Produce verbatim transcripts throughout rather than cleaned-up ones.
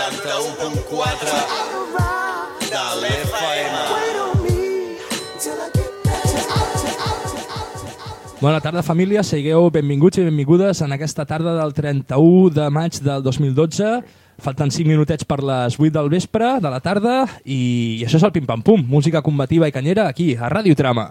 setanta-u punt quatre de l'F M. Bona tarda, família. Sigueu benvinguts i benvingudes en aquesta tarda del trenta-u de maig del dos mil dotze. Falten cinc minutets per les vuit del vespre, de la tarda, i això és el Pim Pam Pum, música combativa i canyera aquí, a Ràdio Trama.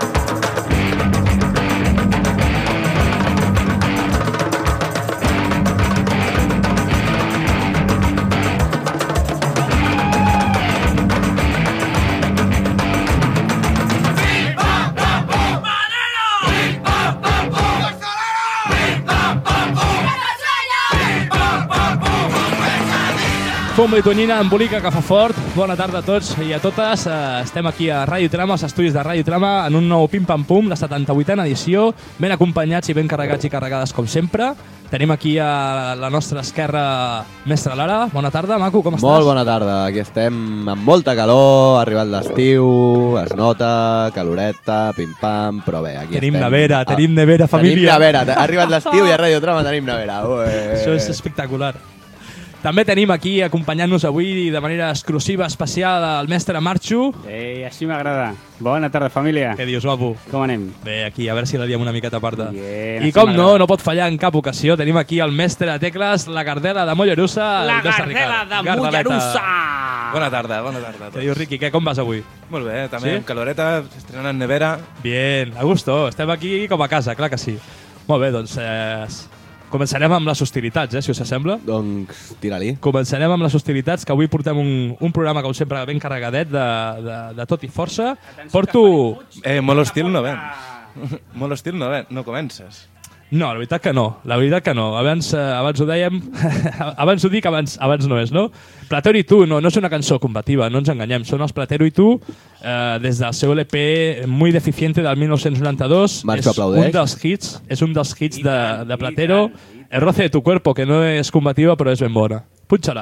Fumba i tonyina, embolica, que fa fort. Bona tarda a tots i a totes. Estem aquí a Ràdio Trama, als estudis de Ràdio Trama, en un nou Pim Pam Pum, la setanta-vuitena edició, ben acompanyats i ben carregats i carregades com sempre. Tenim aquí a la nostra esquerra Mestre Lara. Bona tarda, maco, com estàs? Molt bona tarda, aquí estem amb molta calor, ha arribat l'estiu, es nota, caloreta, pim-pam, però bé, aquí tenim estem. Nevera, ah, tenim nevera, família. Tenim nevera, ha arribat l'estiu i a Ràdio Trama tenim nevera. Ué. Això és espectacular. També tenim aquí, acompanyant-nos avui de manera exclusiva, especial, el mestre Marxo. Ei, així m'agrada. Bona tarda, família. Què dius, guapo? Com anem? Bé, aquí, a veure si la diem una miqueta a part. Bien, I com no, no pot fallar en cap ocasió. Tenim aquí el mestre Tecles, la Gardela de Mollerussa. La Gardela de Mollerussa! Bona tarda, bona tarda. Què dius, Riqui? Què, com vas avui? Molt bé, també Sí? amb caloreta, estrenant nevera. Bien, a gusto. Estem aquí com a casa, clar que sí. Molt bé, doncs eh, començarem amb les hostilitats, eh, si us sembla. Doncs tira-li. Començarem amb les hostilitats, que avui portem un, un programa, com sempre, ben carregadet de, de, de tot i força. Porto... Eh, molt hostil no ven. Molt hostil no ven, no comences. No, la veritat que no, la veritat que no. Abans, eh, abans ho dèiem, abans ho dic, abans, abans no és, no? Platero i tu, no, no és una cançó combativa, no ens enganyem. Són els Platero i tu, eh, des del seu L P Muy Deficiente del mil nou-cents noranta-dos. Marxo és aplaudeix. un dels hits, és un dels hits de, de Platero. El roce de tu cuerpo, que no és combativa, però és ben bona. Punxa-la.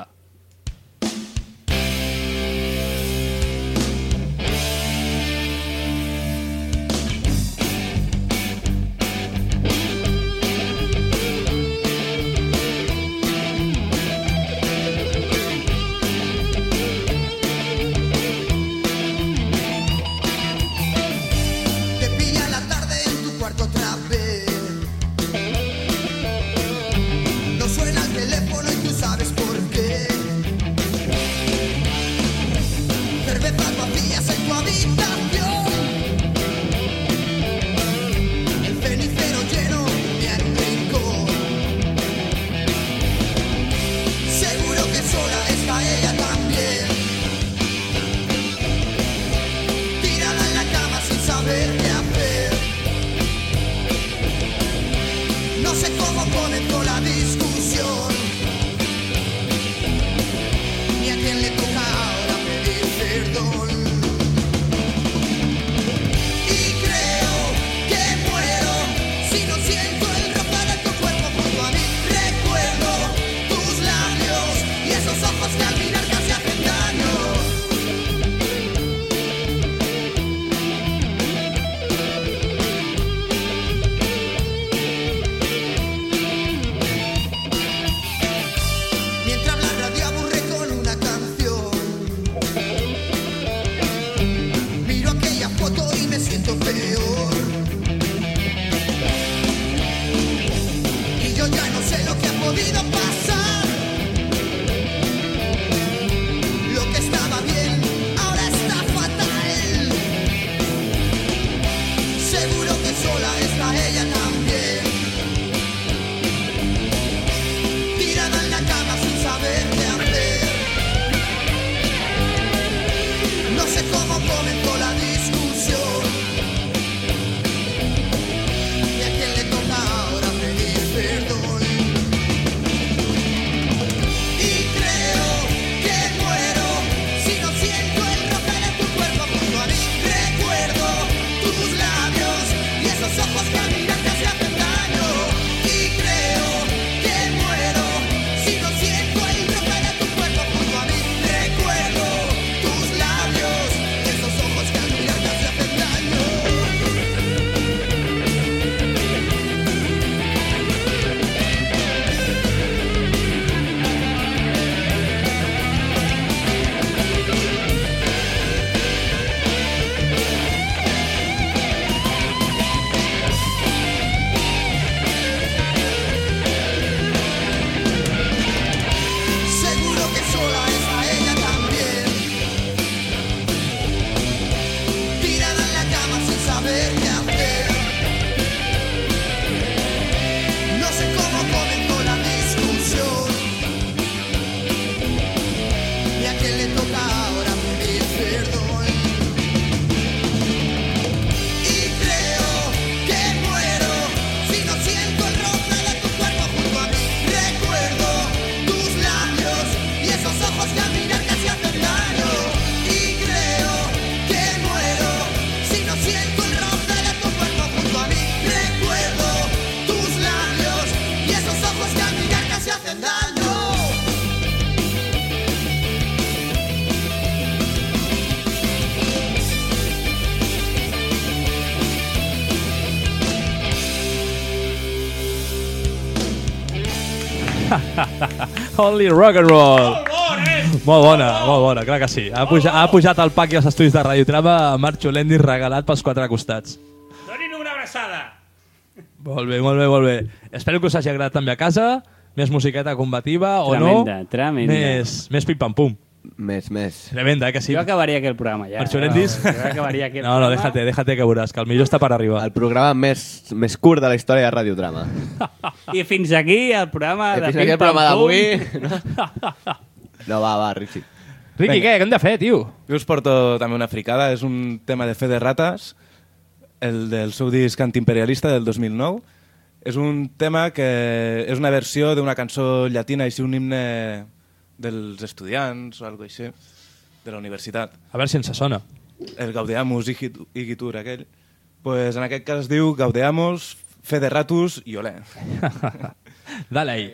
Only rock and roll. Molt bona, molt bona, clar que sí. Ha pujat, ha pujat el paqui als estudis de Radiotrama amb Marc Xolendis regalat pels quatre costats. Donin una abraçada. Molt bé, molt bé, molt bé. Espero que us hagi agradat també a casa. Més musiqueta combativa o no. Tremenda, tremenda. Més, més pim-pam-pum. Més, més. Tremenda, eh, que sí. Jo acabaria aquí el programa ja. Marc Xolendis? Jo acabaria aquí el No, no, programa. déjate, déjate que veuràs, que el millor està per arribar. El programa més, més curt de la història de Radiotrama. I fins aquí el programa I de fins aquí el Pim Pam programa Pum. d'avui. No, va, va, Richie. Riqui, què? Què hem de fer, tio? Jo us porto també una fricada, és un tema de Fe de Rates, el del seu disc Antiimperialista del dos mil nou. És un tema que és una versió d'una cançó llatina, així un himne dels estudiants o alguna cosa així, de la universitat. A veure si ens sona. El Gaudeamus Igitur aquell. Pues en aquest cas es diu Gaudeamus, Fe de Ratus i olé. Dale ahí.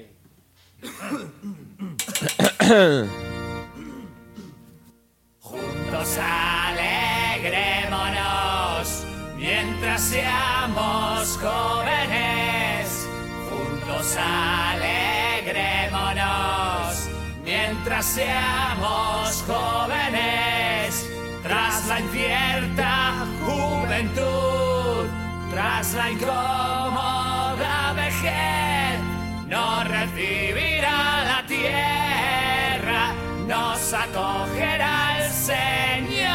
Juntos alegrémonos mientras seamos jóvenes. Juntos alegrémonos mientras seamos jóvenes. Tras la incierta juventud, tras la incómoda vejez, nos recibirá la tierra, nos acogerá el Señor.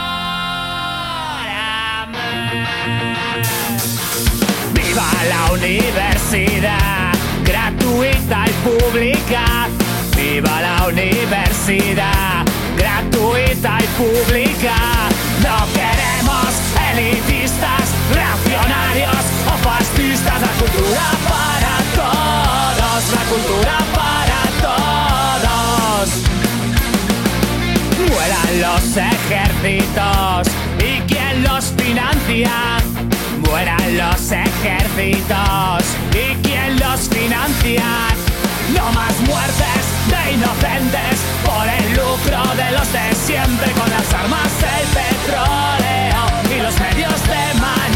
Amén. ¡Viva la universidad! Gratuita y pública. ¡Viva la universidad! Gratuita y pública. No queremos elitistas, reaccionarios o fascistas. La cultura para todos, la cultura para todos. Mueran los ejércitos y quién los financia. Mueran los ejércitos y quién los financia. No más muertes de inocentes por el lucro de los de siempre, con las armas, el petróleo y los medios de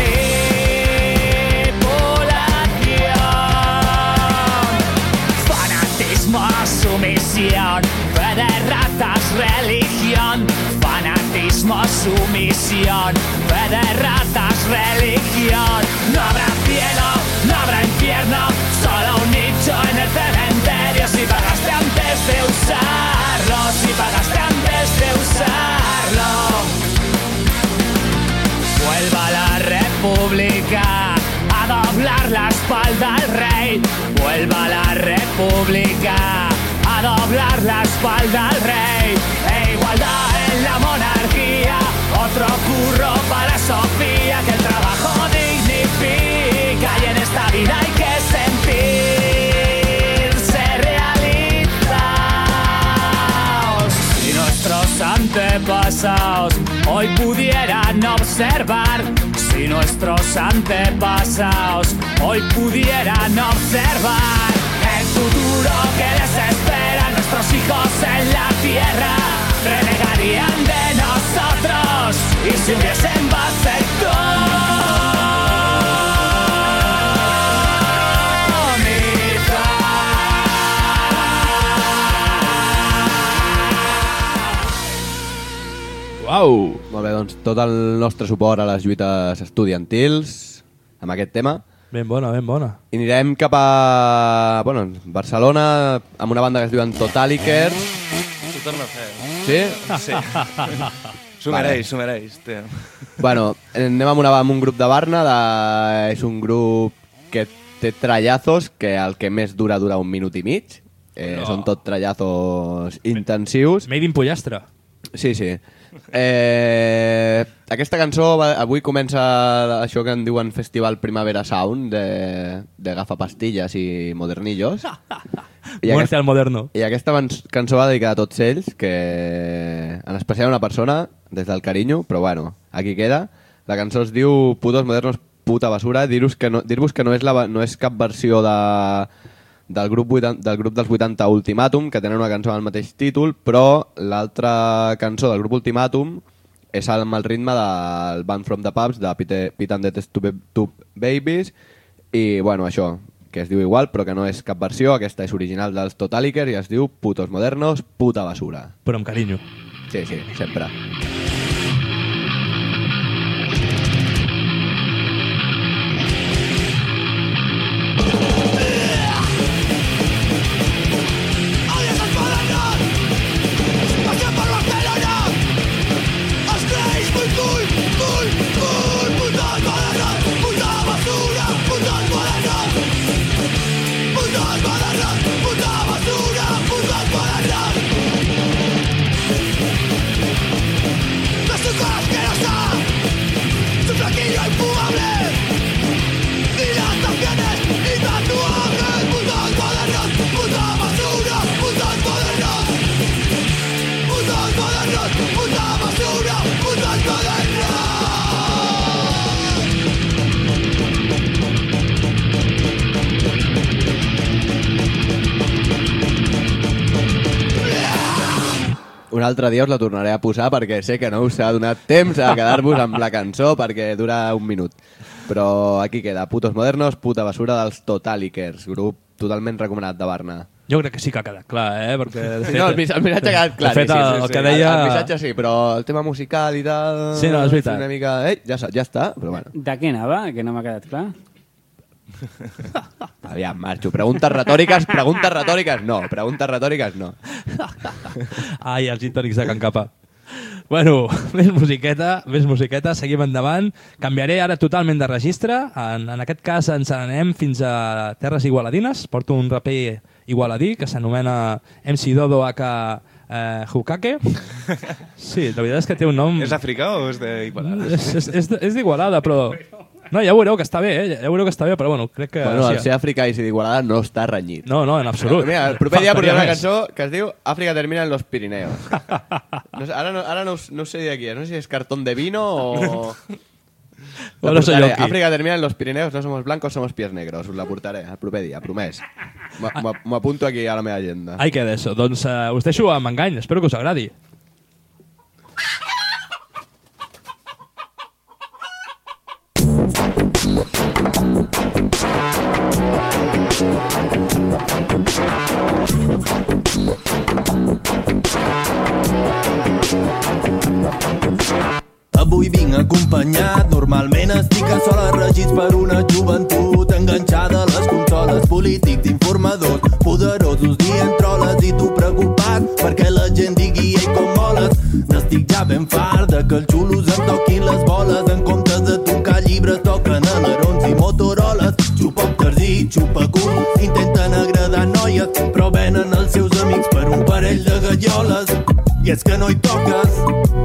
manipulación. Fanatismo, sumisión, fe de ratas, religión. Fanatismo, sumisión, fe de ratas, religión. No habrá cielo, no habrá infierno, solo un nicho en el cementerio. Si pagaste antes de usarlo, si pagaste antes de usarlo. Vuelva la república a doblar la espalda al rey. Vuelva la república a doblar la espalda al rey. E igualdad en la monarquía, otro curro para Sofía, que el trabajo dignifica y en esta vida hay que sentirse realizados. Si nuestros antepasados hoy pudieran observar, si nuestros antepasados hoy pudieran observar el futuro que les espera a nuestros hijos en la tierra, renegarían de nosotros y si hubiesen vasectomizado. Uau! Molt bé, doncs tot el nostre suport a les lluites estudiantils amb aquest tema. Ben bona, ben bona. I anirem cap a bueno, Barcelona amb una banda que es diuen Totaliker. Ho torno a fer. Sí? Sí. S'ho mereix, s'ho mereix, tio. Bueno, anem amb, una, amb un grup de Barna. De, és un grup que té trallazos, que el que més dura dura un minut i mig. Eh, No. Són tot trallazos intensius. Made in pollastre. Sí, sí. Eh, aquesta cançó va, avui comença això que en diuen Festival Primavera Sound de, de gafapastilles i modernillos. I Muerte aquesta, al moderno. I aquesta van- cançó va dedicada a tots ells, que en especial a una persona, des del carinyo, però bueno, aquí queda. La cançó es diu Putos Modernos Puta Basura. Dir-vos que, no, dir-vos que no, és la, no és cap versió de... Del grup, vuitanta, del grup dels vuitanta Ultimatum, que tenen una cançó amb el mateix títol, però l'altra cançó del grup Ultimatum és amb el ritme del Band from the Pubs de Pete, Pete and the Test Tube Babies, i bueno, això, que es diu igual, però que no és cap versió. Aquesta és original dels Totalikers i es diu Putos Modernos, Puta Basura. Però amb carinyo. Sí, sí, sempre. Un altre dia us la tornaré a posar perquè sé que no us ha donat temps a quedar-vos amb la cançó perquè dura un minut. Però aquí queda, Putos Modernos, Puta Basura dels Totalikers, grup totalment recomanat de Barna. Jo crec que sí que ha quedat clar, eh? Perquè, de fet, no, el, el missatge ha quedat clar. De fet, el, sí, sí, el sí. que deia... El, el missatge sí, però el tema musical i tal... Sí, no, és veritat. Una mica... Eh, ja, ja està, però bueno. De què anava? Que no m'ha quedat clar. Aviam, marxo. Preguntes retòriques, preguntes retòriques, no. Preguntes retòriques, no. Ai, els gintònics de Can Capa. Bueno, més musiqueta, més musiqueta, seguim endavant. Canviaré ara totalment de registre. En, en aquest cas ens anem fins a Terres Igualadines. Porto un raper igualadí que s'anomena M C Dodo aka eh, Hukake. Sí, la veritat és que té un nom... És africà o és d'Igualada? És, és, és, és d'Igualada, però... No, ja veureu que està bé, eh? Ja veureu que està bé, però bueno, crec que... Bueno, el sí, ser africà i ser d'Igualada no està renyit. No, no, en absolut. Mira, el proper dia Faltaria portaré una més. cançó que es diu Àfrica termina en los Pirineos. No sé, ara no, ara no, no sé de qui és, no sé si és cartón de vino o... Bueno, soy yo aquí. África termina en los Pirineos, no somos blancos, somos pies negros. Us la portaré el proper dia, promès. M'ho apunto aquí a la meva agenda. Ai, queda eso. Doncs uh, us deixo amb engany, espero que us agradi. Avui vinc acompanyat, normalment estic a soles regits per una joventut enganxada a les consoles, polítics, informadors, poderosos dient troles i tu preocupat perquè la gent digui ei com moles. N'estic ja ben fart de que els xulos em toquin les boles, en comptes de tocar llibres toquen alerons i motoroles, xupòpters i xupaculs, intenten agradar noies però venen els seus amics per un parell de galloles i és que no hi toques.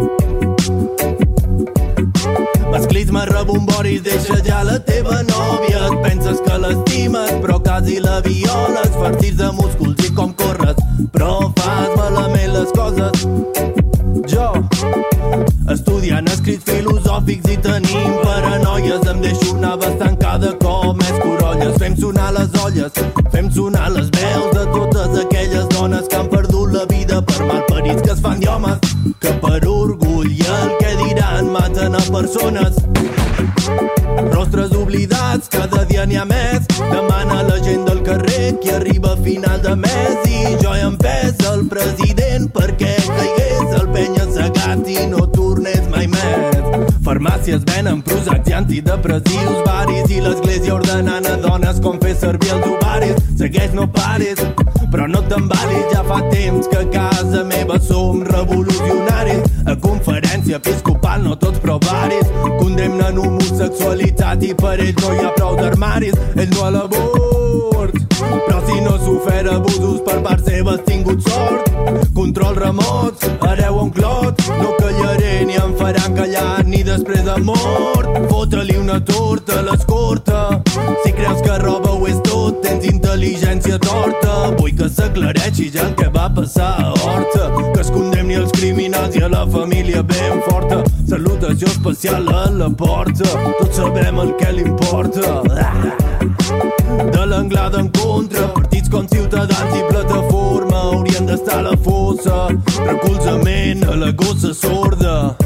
Masclisme, rebomboris, deixa ja la teva nòvia. Et penses que l'estimes, però quasi la violes. Farcits de músculs i com corres, però fas malament les coses. Jo, estudiant escrits filosòfics i tenim paranoies, em deixo anar bastant cada cop més corolles. Fem sonar les olles, fem sonar les veus de totes aquelles dones que han perdut la vida per malparits que es fan d'homes, que per orgull i el que diran maten a persones. Rostres oblidats, cada dia n'hi ha més. Demana la gent del carrer qui arriba a final de mes i jo he empès el president perquè caigués el penya-segat i no tornés mai més. Farmàcies venen Prozacs i antidepressius, baris i l'església ordenant a dones com fer servir els ovaris. Segueix, no paris, però no t'embalis, ja fa temps que a casa meva som revolucionaris. A conferència episcopal no tots però varis condemnen homosexualitat i per ells no hi ha prou d'armaris. Ells no a l'abort, però si no s'ofer abusos per part seva has tingut sort. Control remots, hereu un clot, no callaré ni em faran callar ni després de mort. Fota-li una torta a l'escorta, si creus que roba ho és tot, tens intel·ligència torta. Vull que s'aclareixi ja el que va passar a Horta, que es condemni els criminals i a la família ben forta. Salutació especial a la porta, tots sabem el que li importa. De l'Anglada en contra, partits com Ciutadans i Plataforma haurien d'estar a la fossa. Recolzament a la gossa sorda,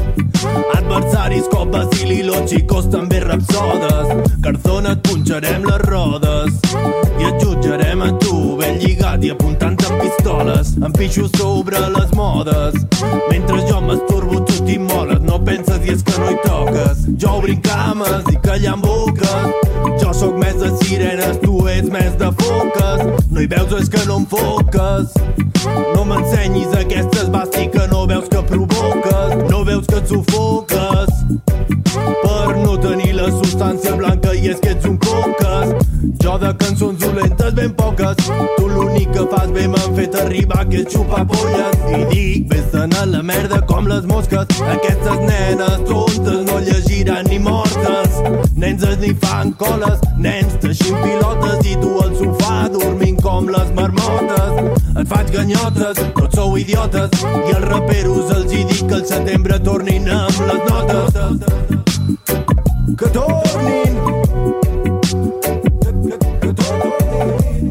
Adversaris com Basili, los xicos també rapsodes. Carzona et punxarem les rodes i et jutjarem a tu, ben lligat i apuntant amb pistoles. Em pixo sobre les modes, mentre jo masturbo tu t'immoles. No penses i és que no hi toques. Jo obrim cames i callant boques. Jo sóc més de sirenes, tu ets més de foques. No hi veus, és que no em foques. No m'ensenyis aquesta esbàstica, no veus que provoques, no veus que et sufoques per no tenir la substància blanca, i és que ets un coques. Jo de cançons dolentes ben poques, tu l'únic que fas bé m'han fet arribar, que és xupar polles. I dic, vés-te'n a la merda com les mosques. Aquestes nenes tontes no llegiran ni mortes. Nens es ni fan coles, nens teixint pilotes, i tu al sofà dormint com les marmotes. Et faig ganyotes, tots sou idiotes, i als raperos els hi dic que al setembre tornin amb les notes. Que tornin! Que, que, que tornin!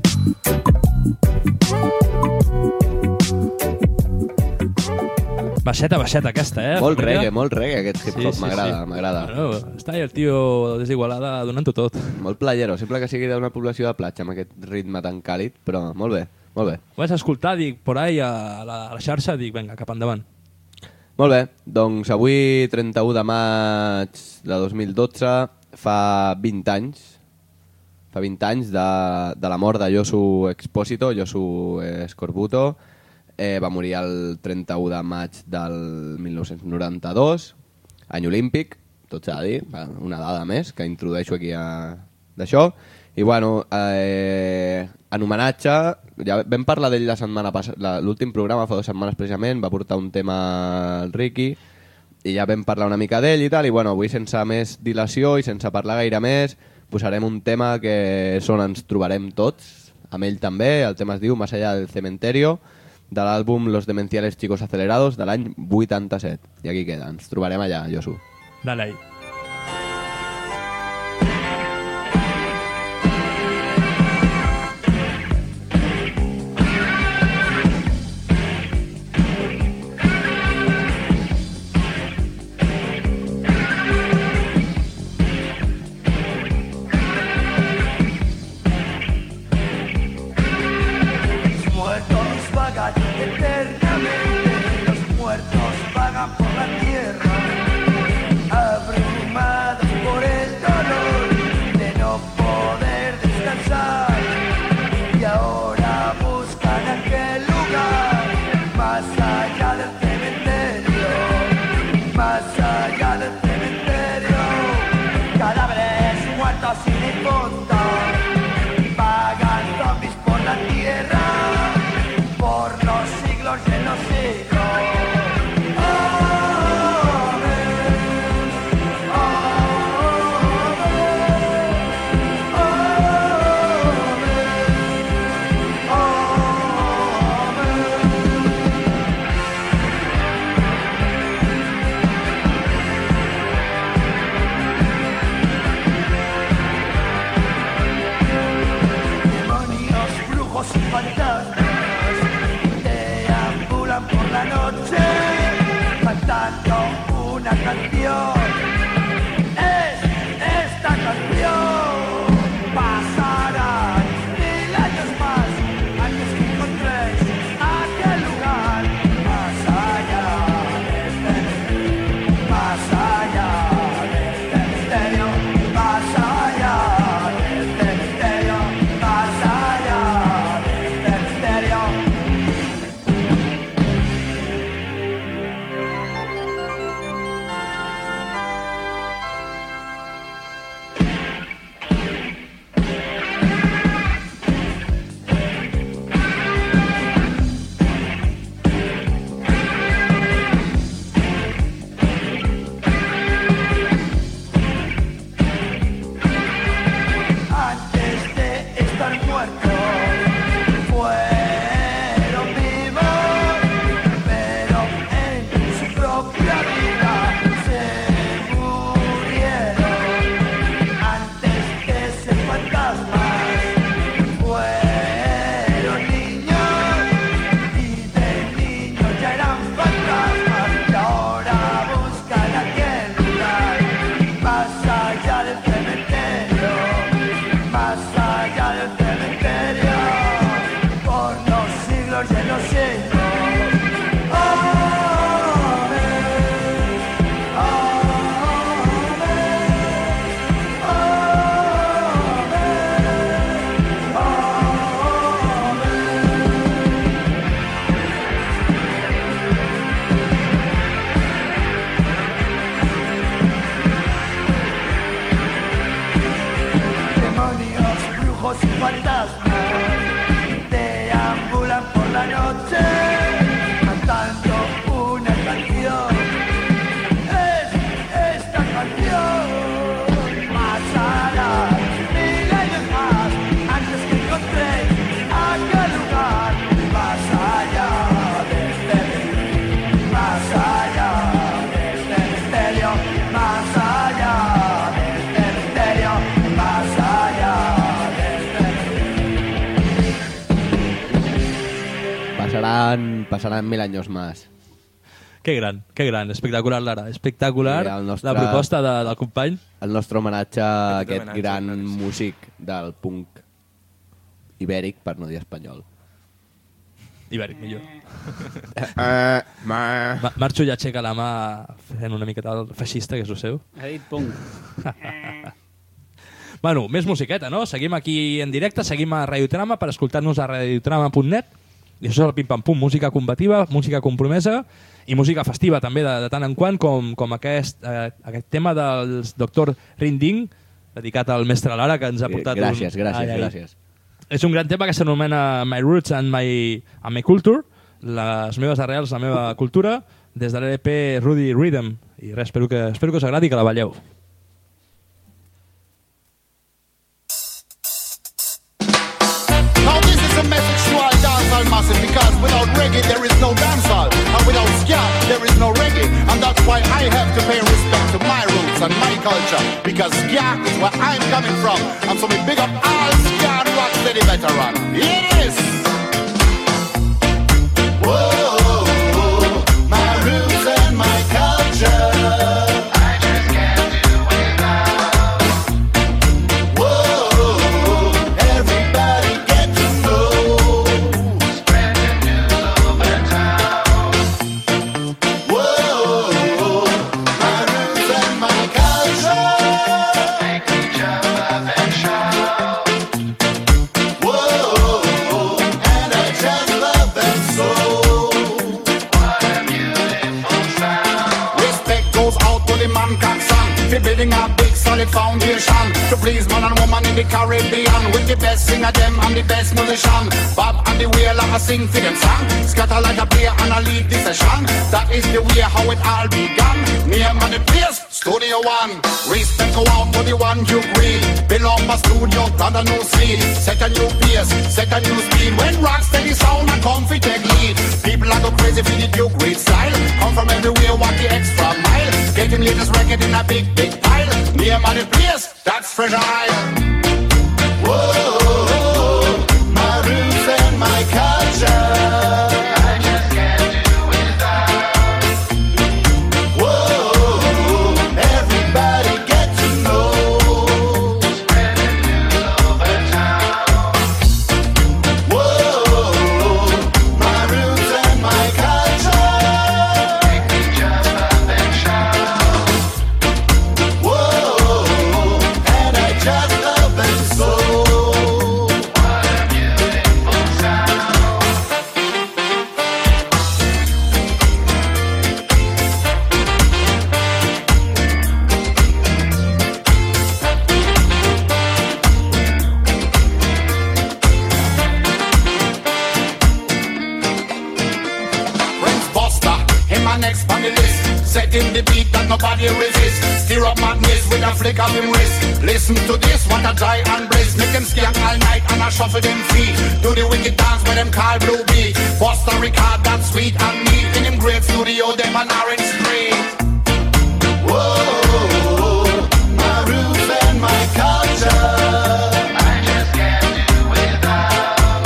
Baixeta, baixeta aquesta, eh? Molt família? reggae, molt reggae aquest hip-hop, Sí, sí, m'agrada, sí. m'agrada. Bueno, està ahí el tio des d'Igualada donant-ho tot. Molt playero, sembla que sigui d'una població de platja amb aquest ritme tan càlid, però molt bé, molt bé. Ho vaig escoltar, dic, por ahí a la, a la xarxa, dic, vinga, cap endavant. Molt bé, doncs avui, trenta-u de maig de dos mil dotze, fa vint anys, fa vint anys de, de la mort de Yosu Expósito, Yosu Scorbuto. Eh, va morir el trenta-u de maig del mil nou-cents noranta-dos, any olímpic, tot s'ha de dir, una dada més que introdueixo aquí a... d'això. I bueno, eh, en homenatge, ja vam parlar d'ell la setmana passada, l'últim programa fa dues setmanes precisament, va portar un tema al Ricky i ja vam parlar una mica d'ell i tal, i bueno, avui sense més dilació i sense parlar gaire més, posarem un tema que és on ens trobarem tots, amb ell també. El tema es diu Más allá del cementerio, de l'àlbum Los demenciales chicos acelerados de l'any vuitanta-set. I aquí queda, ens trobarem allà, Yosu. Dale ahí. ya lo siento. Y fantasmas deambulan por la noche cantando una canción. Es esta canción. Pasarán mil años más antes que encontréis aquel lugar más allá de este más allá de este misterio, más allá de este misterio, más allá. Pasarán, pasarán mil años más. Que gran, que gran, espectacular Lara, espectacular sí, nostre, la proposta de, del company. El nostre homenatge a aquest homenatge, gran claríssim. músic del punk ibèric, per no dir espanyol. Ibèric, millor. Uh, ma... Ma Marxo ja aixeca la mà fent una miqueta el feixista, que és el seu. Ha dit punk. Bueno, més musiqueta, no? Seguim aquí en directe, seguim a Radiotrama per escoltar-nos a radiotrama punt net. I això és el pim-pam-pum, música combativa, música compromesa i música festiva també de, de tant en quant, com, com aquest, eh, aquest tema del doctor Rinding, dedicat al mestre Lara, que ens ha portat... Gràcies, un... gràcies, ai, ai. gràcies. És un gran tema que s'anomena My Roots and My, and my Culture, les meves arrels, la meva cultura, des de l'E P Rudy Rhythm. I res, espero que, espero que us agradi i que la balleu. A message to all dancehall massive, because without reggae there is no dancehall, and without ska there is no reggae, and that's why I have to pay respect to my roots and my culture, because ska is where I'm coming from, and so we big up all ska and rock steady veteran. Here it is. Whoa, my roots and my culture. Building a big solid foundation to please man and woman in the Caribbean with the best singer them and the best musician. Bob and the whaler a sing for them song, scatter like a player and a lead the session. That is the way how it all began. Name and the place, Studio One. Respect go out to the one you greet. Build up a studio, plant a new seed. Set a new pace, set a new speed. When rock steady sound and comfy take lead. People are go crazy for the new great style. Come from everywhere, walk the extra mile. Getting latest record in a big, big pile. Name and the place, that's Fresh Isle. Whoa, my roots and my culture. I just can't do without. Whoa, everybody get to know. Spreading news over town. Whoa, my roots and my culture. Make me jump up and shout. Whoa, and I just love it so. What a beautiful sound. Prince Buster, him my next on the list. Setting the beat that nobody resists. Stir up madness with a flick of him wrist. Listen to this, what a joy and bliss. Make them skank all night and I shuffle them feet. Do the wicked dance with them call Blue Beat. Buster record that sweet and neat. In him great studio, them on Orange Street. Whoa, my roots and my culture. I just can't do without.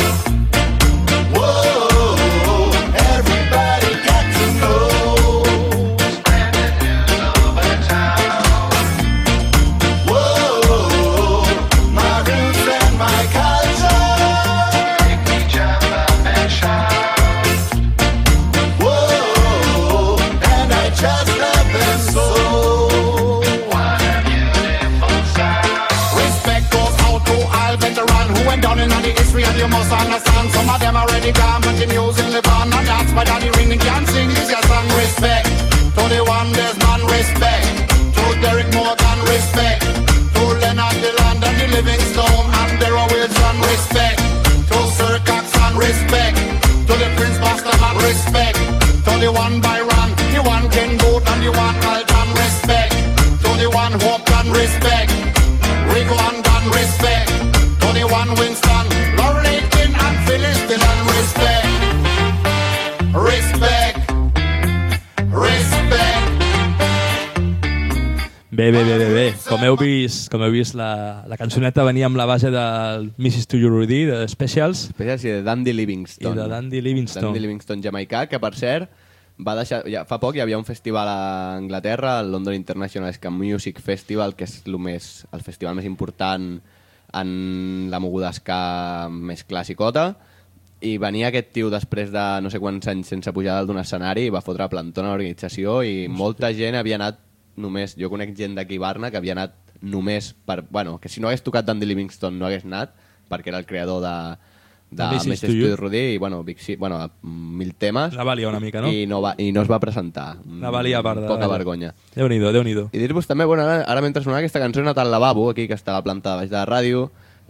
Whoa, everybody get to know. Spreading news over town. Whoa, my roots and my culture. Make me jump up and shout. of them already gone, but the music live on, and that's why Daddy Ring can sing this your song. Respect to the one there's man, respect to Derek Morgan, respect to Leonard Dillon and the Livingstone and Darryl Wilson, respect to Sir Coxon, respect to the Prince Masterman, respect to the one Byron, the one Ken Booth and the one Alton, respect to the one Hope and respect Rico and Dan, respect to the one Winston, Lauren Aitken and Phyllis Dillon, respect, respect, respect. Bé, bé, bé, bé, bé. Com heu vist, com heu vist la, la cançoneta venia amb la base del missis To You Rudy, de Specials. Specials i de Dandy Livingstone. I de Dandy Livingstone. Dandy Livingstone jamaicà, que per cert, va deixar, ja, fa poc hi havia un festival a Anglaterra, el London International Ska Music Festival, que és el, més, el festival més important en la moguda ska més classicota, i venia aquest tio després de no sé quants anys sense pujar dalt d'un escenari i va fotre plantón a l'organització i molta gent havia anat només, jo conec gent d'aquí Barna que havia anat només per, bueno, que si no hagués tocat Dandy Livingstone no hagués anat, perquè era el creador de, de Missis To You Rudy i bueno, Big C, bueno, mil temes. La valia una mica, no? I no, va, i no es va presentar. La valia a part de... Poca vergonya. Déu-n'hi-do, Déu-n'hi-do. I dir-vos també, bueno, ara, ara mentre sonava aquesta cançó he anat al lavabo, aquí, que està a la planta de baix de la ràdio,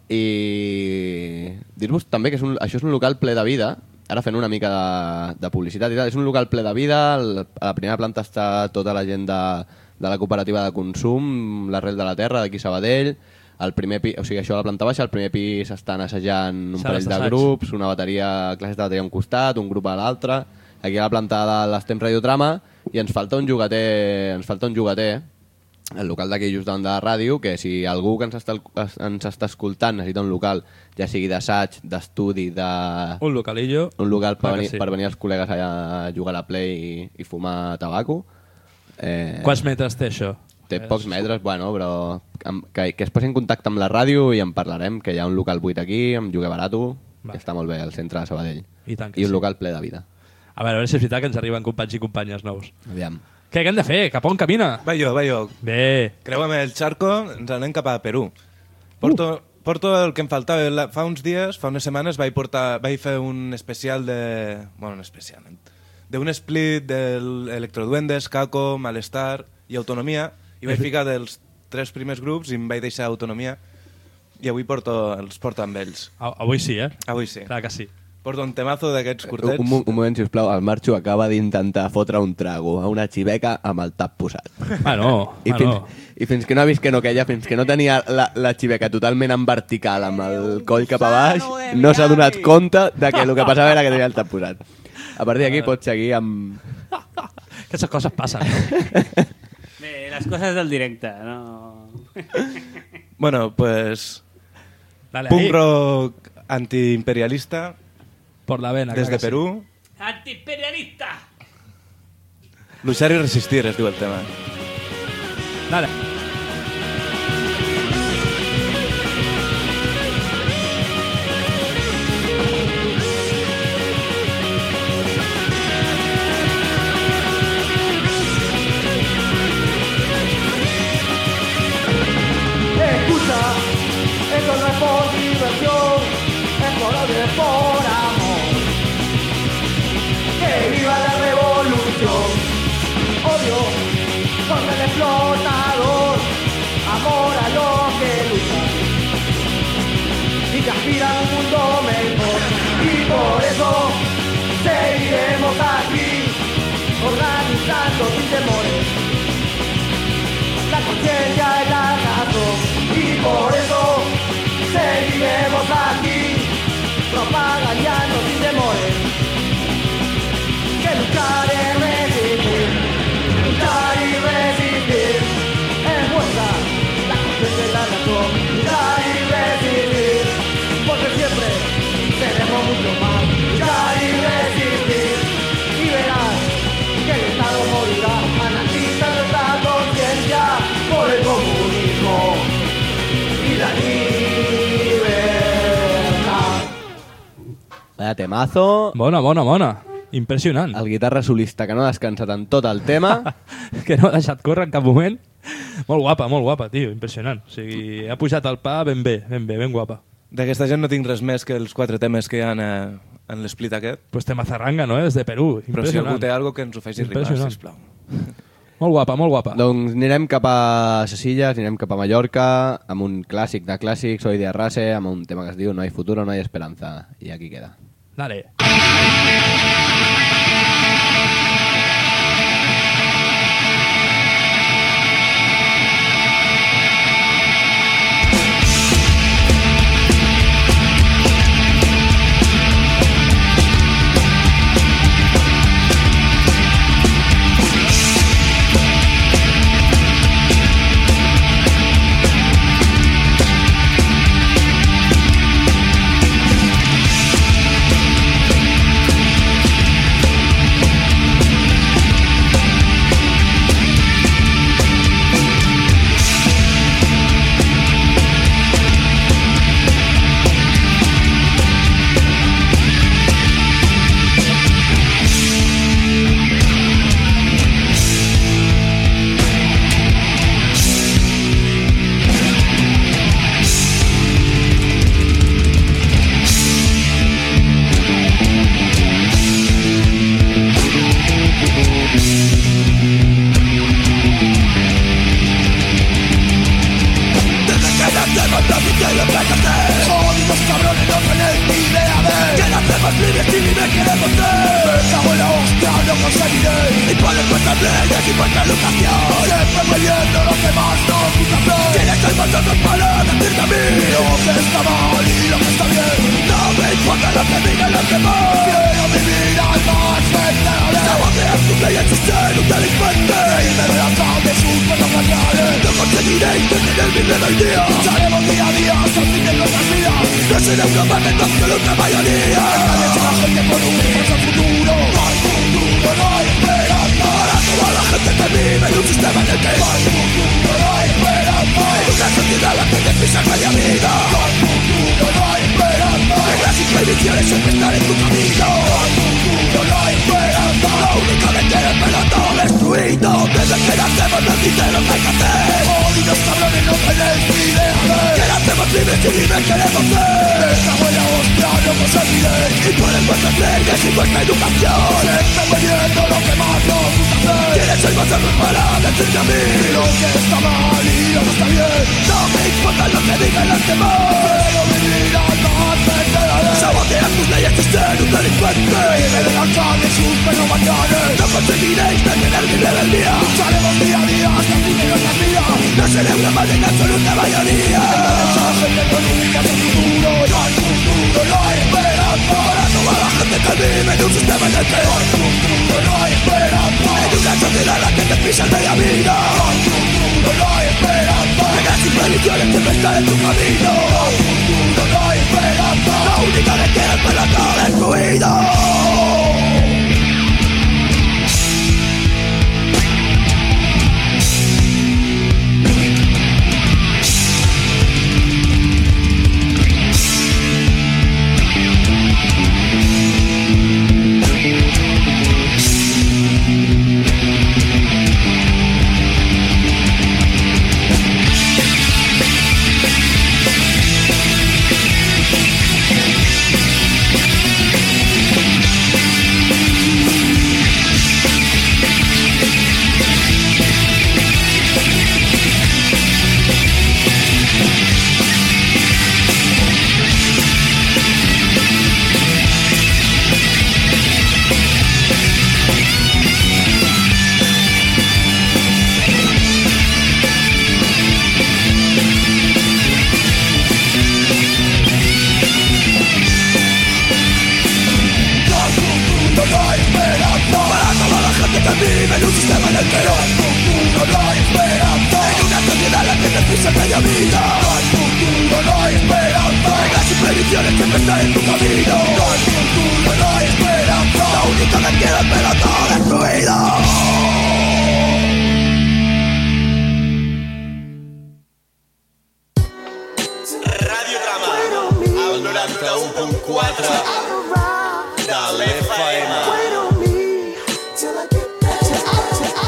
i dir-vos també que és un, això és un local ple de vida, ara fent una mica de, de publicitat i tal, és un local ple de vida, el, a la primera planta està tota la gent de, de la cooperativa de consum, l'Arrel de la Terra, d'aquí Sabadell, el primer pis, o sigui, això a la planta baixa, al primer pis estan assajant un Sales parell de d'assaig. grups, una bateria, classes de bateria a un costat, un grup a l'altre, aquí a la planta de l'Estem Radiotrama, i ens falta un jugater, ens falta un jugater, el local d'aquí just davant de la ràdio, que si algú que ens està, ens està escoltant necessita un local, ja sigui d'assaig, d'estudi, de... Un localillo. Un local per Clar que venir, sí. per venir els col·legues allà a jugar a la Play i, i fumar tabaco. Eh, Quants metres té això? Té pocs metres, bueno, però amb, que, que es posi en contacte amb la ràdio i en parlarem, que hi ha un local buit aquí, amb lloguer barato, Va. que està molt bé al centre de Sabadell. I tant que I un sí. local ple de vida. A veure, a veure si és veritat que ens arriben companys i companyes nous. Aviam. Què, què hem de fer? Cap on camina? Va jo, va jo. Bé. Creuem el charco, ens anem cap a Perú. Porto, uh. porto el que em faltava. La- Fa uns dies, fa unes setmanes, vaig, portar, vaig fer un especial de... Bueno, un especial. D'un split del Electroduendes, Caco, Malestar i Autonomia. I vaig ficar dels tres primers grups i em vaig deixar Autonomia. I avui porto, els porto amb ells. A- Avui sí, eh? Avui sí. Clar que sí. Porto un temazo d'aquests curtets. Un, un, un moment, sisplau, el Marxo acaba d'intentar fotre un trago a una xiveca amb el tap posat. Ah, no. I, ah, fins, no. I fins que no ha vist que no queia, fins que no tenia la, la xiveca totalment en vertical amb el coll cap a baix, no s'ha donat compte de que el que passava era que tenia el tap posat. A partir d'aquí pots seguir amb... Aquestes coses passen, no? Bé, les coses del directe, no... Bueno, pues... Dale, Punk ahí. rock antiimperialista Por la vena. des clar de que sí. Perú. ¡Antiimperialista! Luchar y resistir es diu el tema. Dale. Escucha, esto no es por diversión, es por odio, es por amor. Que viva la revolución, odio contra el explotador, amor a los que luchan y que aspiran a un mundo mejor. Y por eso seguiremos aquí, organizando sin temores la conciencia y la razón, y por eso seguiremos aquí, propagandando sin temores, que luchar es resistir, luchar y resistir, es fuerza, la conciencia y la razón, luchar y resistir, porque siempre seremos mucho más, luchar y resistir, y verás que el Estado morirá, anarquista nuestra conciencia por el comunismo y la libertad. Vaya temazo. Bona, bona, bona. Impressionant. El guitarra solista que no ha descansat en tot el tema. Que no ha deixat córrer en cap moment. Molt guapa, molt guapa, tio. Impressionant. O sigui, ha pujat el pa ben bé, ben bé, ben guapa. D'aquesta gent no tinc res més que els quatre temes que hi ha a, en l'esplit aquest. Pues te mazarranga, no? Des de Perú. Però si algú Impressionant. té alguna que ens ho faci arribar, Impressionant. sisplau. Molt guapa, molt guapa. Doncs anirem cap a ses Illes, anirem cap a Mallorca, amb un clàssic de clàssics, Hoy de Arrase, amb un tema que es diu No hay futuro, no hay esperanza. I aquí queda. Dale.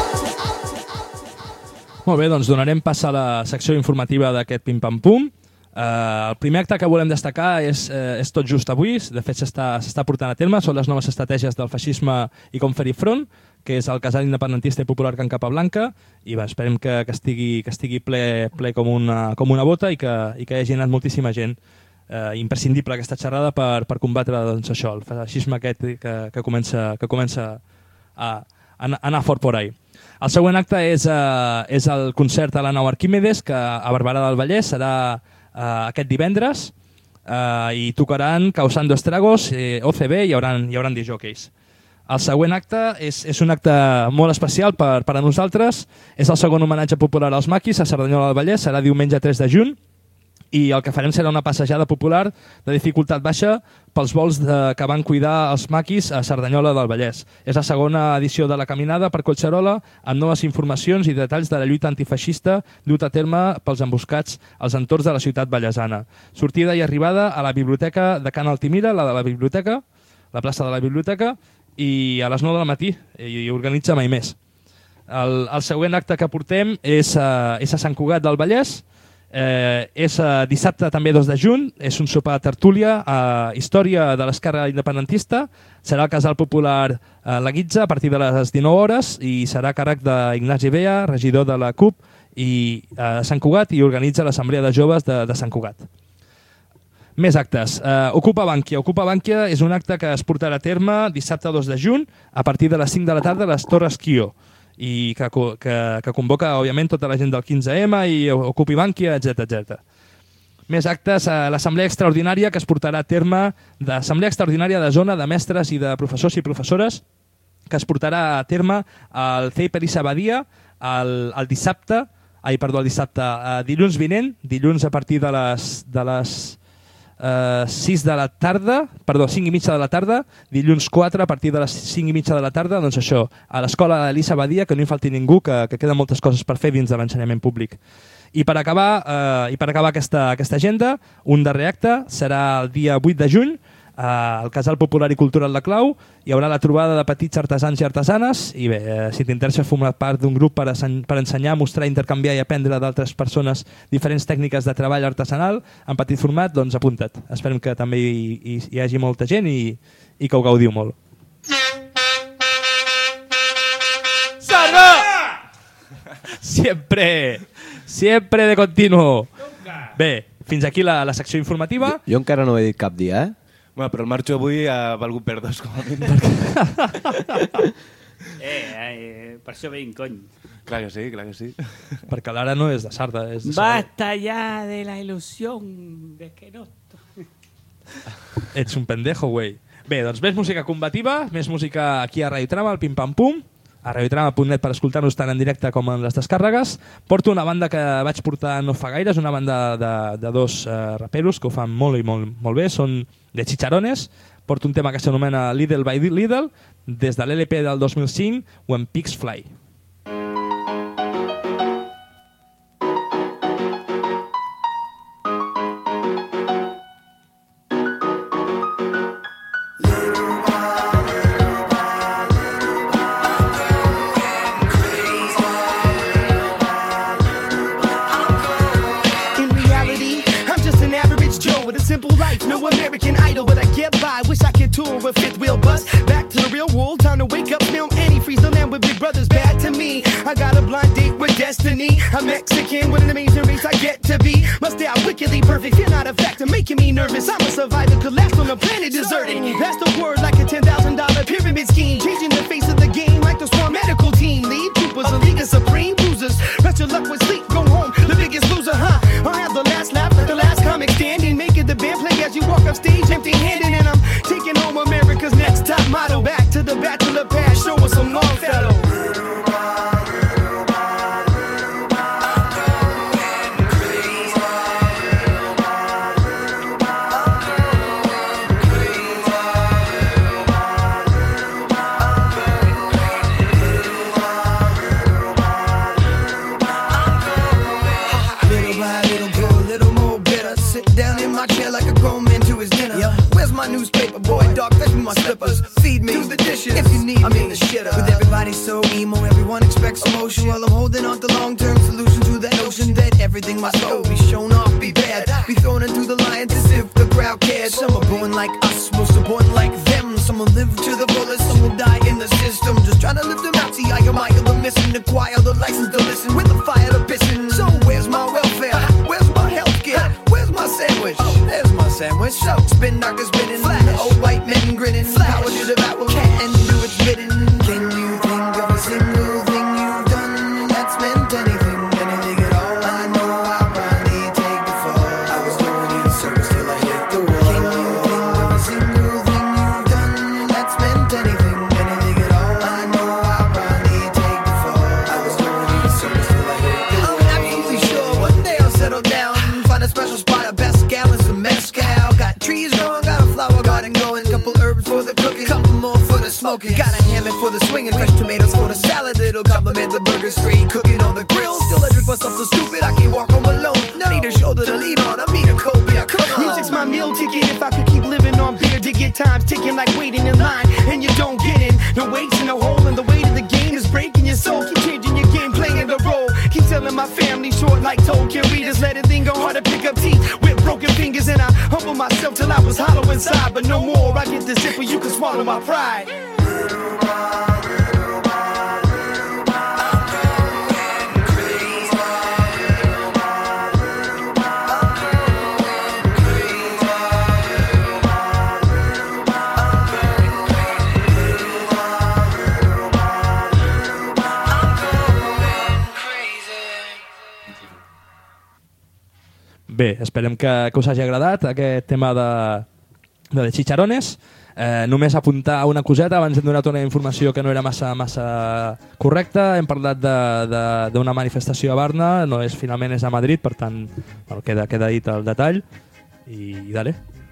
Molt bé, doncs donarem pas a la secció informativa d'aquest Pim Pam Pum. Uh, el primer acte que volem destacar és, uh, és tot just avui, de fet s'està portant a terme, són les noves estratègies del feixisme i com fer-hi front, que és el casal independentista i popular Can Capablanca, i va, esperem que, que estigui, que estigui ple, ple com, una, com una bota i que, i que hagi anat moltíssima gent. Uh, imprescindible aquesta xerrada per, per combatre doncs, això, el feixisme aquest que, que comença, que comença a, a anar fort por ahí. El següent acte és, uh, és el concert a la nau Arquímedes, que a Barberà del Vallès serà Uh, aquest divendres uh, i tocaran Causando Estragos, eh, O C B i hi haurà, hi haurà disjòqueis. El següent acte és, és un acte molt especial per, per a nosaltres, és el segon homenatge popular als maquis a Cerdanyola del Vallès, serà diumenge tres de juny i el que farem serà una passejada popular de dificultat baixa pels vols de, que van cuidar els maquis a Cerdanyola del Vallès. És la segona edició de la caminada per Collserola amb noves informacions i detalls de la lluita antifeixista dut a terme pels emboscats als entorns de la ciutat vallesana. Sortida i arribada a la biblioteca de Can Altimira, la de la biblioteca, la plaça de la biblioteca, i a les nou del matí, i organitza Mai Més. El, el següent acte que portem és a, és a Sant Cugat del Vallès. Eh, és eh, dissabte també dos de juny, és un sopar tertúlia a eh, història de l'esquerra independentista, serà al Casal Popular eh, La Guitza a partir de les dinou hores i serà a càrrec d'Ignasi Bea, regidor de la C U P i eh, Sant Cugat, i organitza l'Assemblea de Joves de, de Sant Cugat. Més actes. Uh, Ocupa Bànquia. Ocupa Bànquia és un acte que es portarà a terme dissabte dos de juny a partir de les cinc de la tarda a les Torres Quio, i que, que, que convoca, òbviament, tota la gent del quinze ema i Ocupi Bànquia, etcètera etcètera. Més actes a l'Assemblea Extraordinària que es portarà a terme, d'Assemblea Extraordinària de Zona de Mestres i de Professors i Professores, que es portarà a terme al C I P Elisa Badia el, el dissabte, ai, perdó, el dissabte, uh, dilluns vinent, dilluns a partir de les... De les Uh, sis de la tarda, perdó, cinc i mitja de la tarda, dilluns quatre a partir de les cinc i mitja de la tarda, doncs això, a l'escola d'Elisa Badia, que no hi falti ningú, que, que queden moltes coses per fer dins de l'ensenyament públic. I per acabar, uh, i per acabar aquesta, aquesta agenda, un darrer acte serà el dia vuit de juny, Uh, al Casal Popular i Cultural La Clau hi haurà la trobada de petits artesans i artesanes i bé, uh, si t'interessa formar part d'un grup per, per ensenyar, mostrar, intercanviar i aprendre d'altres persones diferents tècniques de treball artesanal en petit format, doncs apunta't. Esperem que també hi, hi, hi hagi molta gent i, i que ho gaudiu molt. Sarra! Siempre! Siempre de continuo! Bé, fins aquí la, la secció informativa. Jo, jo encara no he dit cap dia, eh? Bueno, però el marxo avui ha valgut per dos, com a mínim. eh, eh, per això veïn, cony. Clar que sí, clar que sí. Perquè l'ara no és de Sarda, és de Sarda. Basta ya de la ilusión de que no... Ets un pendejo, güey. Bé, doncs més música combativa, més música aquí a Radio Trama, al Pim Pam Pum, a radiotrama punt net per escoltar-nos tant en directe com en les descàrregues. Porto una banda que vaig portar no fa gaire, és una banda de, de dos uh, raperos que ho fan molt i molt, molt bé, són de Chicharrones. Porto un tema que s'anomena Lidl by Lidl, des de l'L P del dos mil cinc, When Pigs Fly. A fifth wheel bus back to the real world. Time to wake up, film antifreeze. The land with big brothers bad to me. I got a blind date with destiny. I'm Mexican with an amazing race I get to be. Must stay out wickedly perfect. You're not a factor, making me nervous. I'm a survivor, collapsed on the planet deserted. That's the word like a ten thousand dollar pyramid scheme. Changing the face of the game like the Swarm medical team. Lead troopers, a league of supreme losers. Rest your luck with sleep, go home. The biggest loser, huh? I'll have the last lap, the last comic standing. Make it the band play as you walk up stage empty handed. And I'm taking home America's next top model. Back to the bachelor pad, show us some Longfellow. Little by little, go a little more bitter. Sit down in my chair like a grown man to his dinner. Where's my newspaper, boy? Dog, fetch me my slippers. Feed me, do the dishes if you need. I'm in the shitter. With everybody so emo, everyone expects emotion. While I'm holding on to long-term solution to that notion that everything must go, be shown off, be bad, be thrown into the lions as if the crowd cared. Some are born like us, most are born like them. Some will live to the fullest, some will die in the system. Just trying to live them out, see I admire the mission, acquire the license to listen with the fire to pissin'. So where's my welfare? Where's my healthcare? Where's my sandwich? There's my sandwich. So spin doctors spinning, old white men grinning. Power to the battle, can't do its bidding. Can you think of a single thing you've done that's meant anything, anything at all? I know I'll probably take the fall. I was doing it in service till I hit the wall. Can you think of a single thing you've done that's meant anything, anything at all? I know I'll probably take the fall. I was doing it in service till I hit the wall. I'm absolutely sure one day I'll settle down, find a special spot, a best gallons of mezcal. Got trees growing, got a flower garden going, couple herbs for the cooking, couple more for the smoking. Got a hammock for the swinging, fresh tomatoes for the salad. It'll compliment the burger straight cooking on the grill. Still I drink myself so stupid I can't walk home alone. No. Need a shoulder to lean on, I mean a cold beer. Come on. Music's my meal ticket. If I could keep living on beer to get times ticking like waiting in line and you don't get in. No weights in the hole and the weight of the game is breaking your soul. Keep changing your game, playing the role. Keep telling my family short like Tolkien readers. Let it thing go hard to pick up teeth with broken fingers. And I humble myself till I was hollow inside. But no more, I get the zipper, you can swallow my pride. Bé, esperem que, que us hagi agradat aquest tema de, de les xitxarones. Eh, només apuntar una coseta, abans hem donat una informació que no era massa, massa correcta. Hem parlat d'una manifestació a Barna, no és, finalment és a Madrid, per tant bueno, queda, queda dit el detall. I, i dale.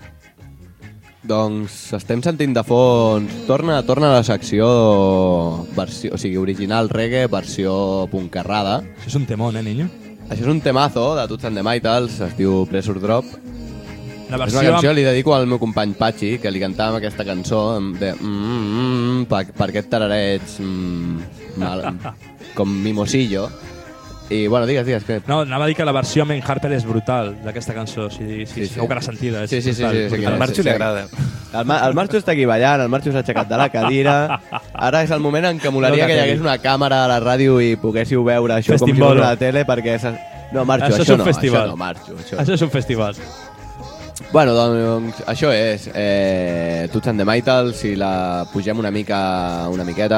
Doncs estem sentint de fons, torna, torna a la secció, versió, o sigui, original reggae, versió puncarrada. Això és un temón, eh, niño? Això és un temazo de Toots and the Maytals, es diu Pressure Drop. La versió és una cançó, amb... li dedico al meu company Patxi, que li cantàvem aquesta cançó de mm, mm, per, per aquest tarareig mm, mal, com mimosillo. I, bueno, digues, digues. Que... No, anava a dir que la versió amb en Harper és brutal, d'aquesta cançó. Si, si, sí, sí. Segur que l'ha sentida. Sí, sí, sí, sí, sí, sí, al Marxo li agrada. El, el Marxo està aquí ballant, el Marxo s'ha aixecat de la cadira. Ara és el moment en què molaria no, que hi hagués una càmera a la ràdio i poguéssiu veure això Festimbolo. Com si fos a la tele, perquè... No, Marxo, això, això no, això no, Marxo. Això, això és un festival. Bueno, doncs això és eh, Toots and the Maytals, si la pugem una mica, una miqueta...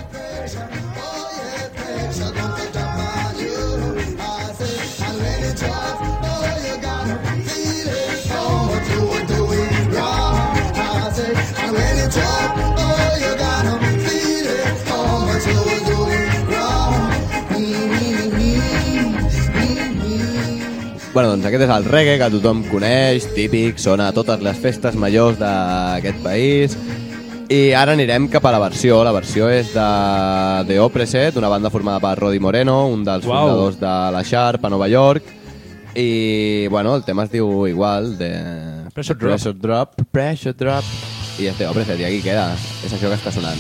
Bueno, doncs aquest és el reggae que tothom coneix, típic, sona a totes les festes majors d'aquest país. I ara anirem cap a la versió. La versió és de The Oppressed, una banda formada per Roddy Moreno, un dels wow. fundadors de la Sharp a Nova York. I, bueno, el tema es diu igual, de Pressure Drop. Pressure Drop, Pressure Drop. I és The Oppressed, i aquí queda. És això que està sonant.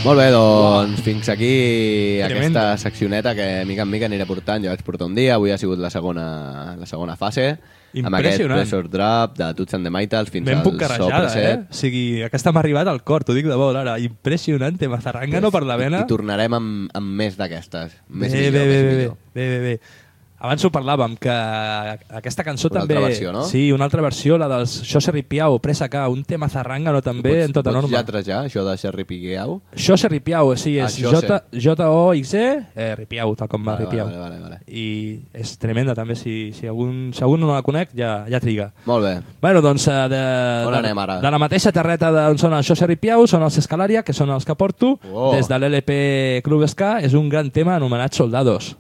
Molt bé, doncs fins aquí Tremendo. aquesta seccioneta que mica en mica aniré portant. Jo vaig portar un dia, avui ha sigut la segona, la segona fase. Amb aquest Impressionant. Pressure Drop de Toots and the Maytals fins Ben al puc carrejada, eh? Sopreset. O sigui, aquesta m'ha arribat al cor, t'ho dic de bo, Lara. Impressionant, tema zarrangano per la vena. I tornarem amb, amb més d'aquestes. Més Bé, millor, bé, més bé, bé, millor. bé, bé, bé. Abans ho parlàvem, que aquesta cançó Una també... altra versió, no? Sí, una altra versió, la dels Xose Ripiau, Presa K, un tema zarrangano també Pots, en tota pots norma. lletres ja, això de Xerri Piqueau? Xose Ripiau, sí, Ah, és Xose. J O X E, eh, Ripiau, tal com va Vale, Ripiau. vale, vale, vale. I és tremenda també, si, si, algun, si algun no la conec ja, ja triga. Molt bé. Bueno, doncs eh, de, On de, anem ara? de la mateixa terreta d'on són els Xose Ripiau, són els Escalaria, que són els que porto, Oh. des de l'L P Club Ska, és un gran tema anomenat Soldados.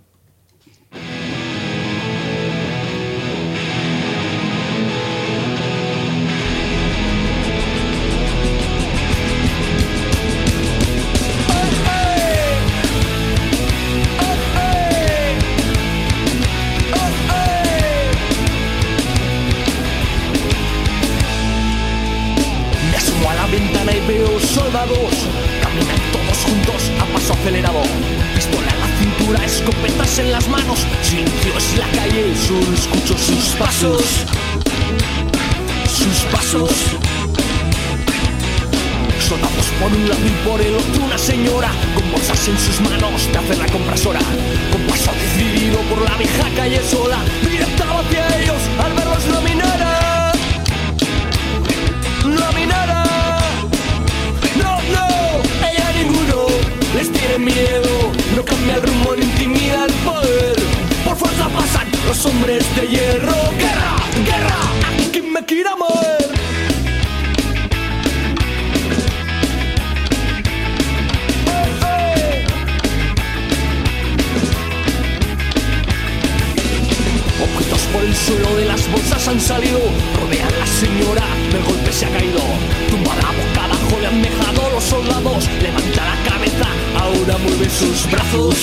Me asomo a la ventana y veo soldados. Caminan todos juntos a paso acelerado. Pistola en la cintura, escopetas en las manos. Silencio es la calle, solo escucho sus pasos. Sus pasos. Soldados por un lado y por el otro una señora con bolsas en sus manos de hacer la comprasora. Con paso decidido por la vieja calle sola, directaba hacia ellos al verlos no minara. No minara. No, no, ella ninguno les tiene miedo. No cambia el rumbo ni intimida el poder. Por fuerza pasan los hombres de hierro. Guerra, guerra, a quien me quiera mover. Objetos por el suelo de las bolsas han salido. Rodean a la señora, del golpe se ha caído. Tumbada boca abajo le han dejado los soldados. Levanta la cabeza, ahora mueve sus brazos.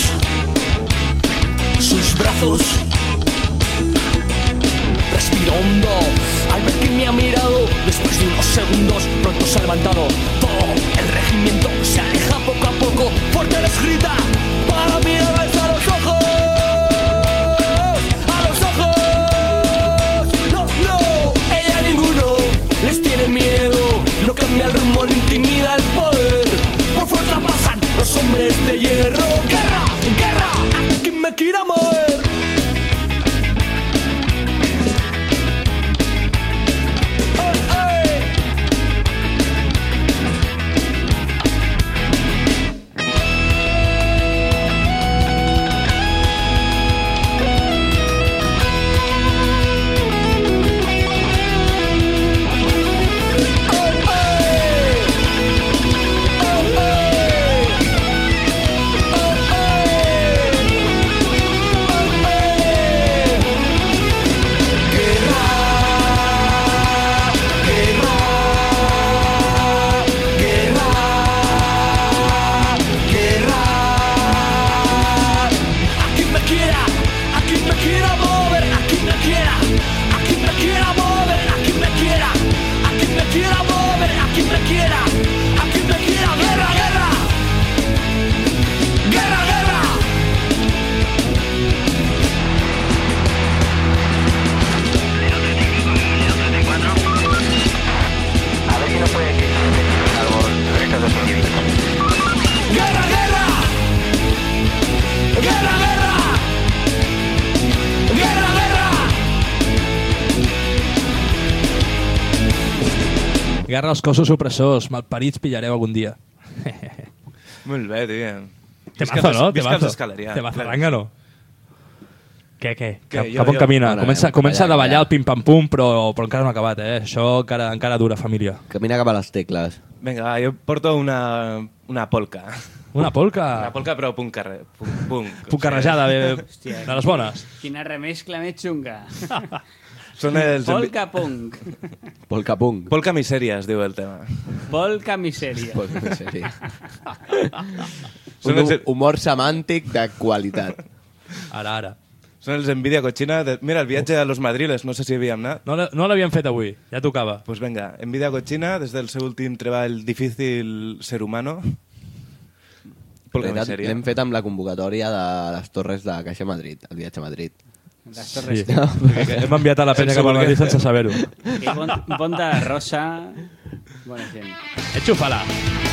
Sus brazos. Respiro hondo al ver que me ha mirado. Después de unos segundos pronto se ha levantado. Todo el regimiento se aleja poco a poco. Fuerte les grita para mirarles a los ojos. A los ojos. No, no, ella ninguno les tiene miedo. No cambia el rumbo ni intimida el poder. Por fuerza pasan los hombres de hierro. Guerra, guerra, a quien me quiera mover. Guerra als cossos opressors, malparits pillareu algun dia. Molt bé, tio. Temazo, no? Visca els Temazo. Escalaria. Temazo, Clar. arranca-no. Què, què? Què? Cap, Jo- cap on jo- camina? Bueno, Comença, ja, comença calla, a davallar calla. el pim-pam-pum, però, però encara no ha acabat, eh? Això encara, encara dura, família. Camina cap a les tecles. Vinga, va, jo porto una, una polca. Una polca. Una polca, però punt carrer. Punt, punt. Puc carrejada, de, Hòstia. de les bones. Quina remescla més xunga. Són els... envi- Polka punk. Polka punk. Polca misèria, es diu el tema. Polka misèria. Polka misèria. Són Un els, hu- humor semàntic de qualitat. Ara, ara. són els Envidia Cochina. De... Mira, el viatge a los Madriles, no sé si havíem anat. No, l'ha- no l'havíem fet avui, ja tocava. Pues venga, Envidia Cochina, des del seu últim treball Difícil Ser Humano. Pol En realitat, Comisèria. l'hem fet amb la convocatòria de les torres de Caixa Madrid, el viatge a Madrid. Les torres. Sí. Hem enviat a la penya cap a Madrid sense saber-ho. I Pont, Pont de la Rosa... Bona gent. Enxufa-la.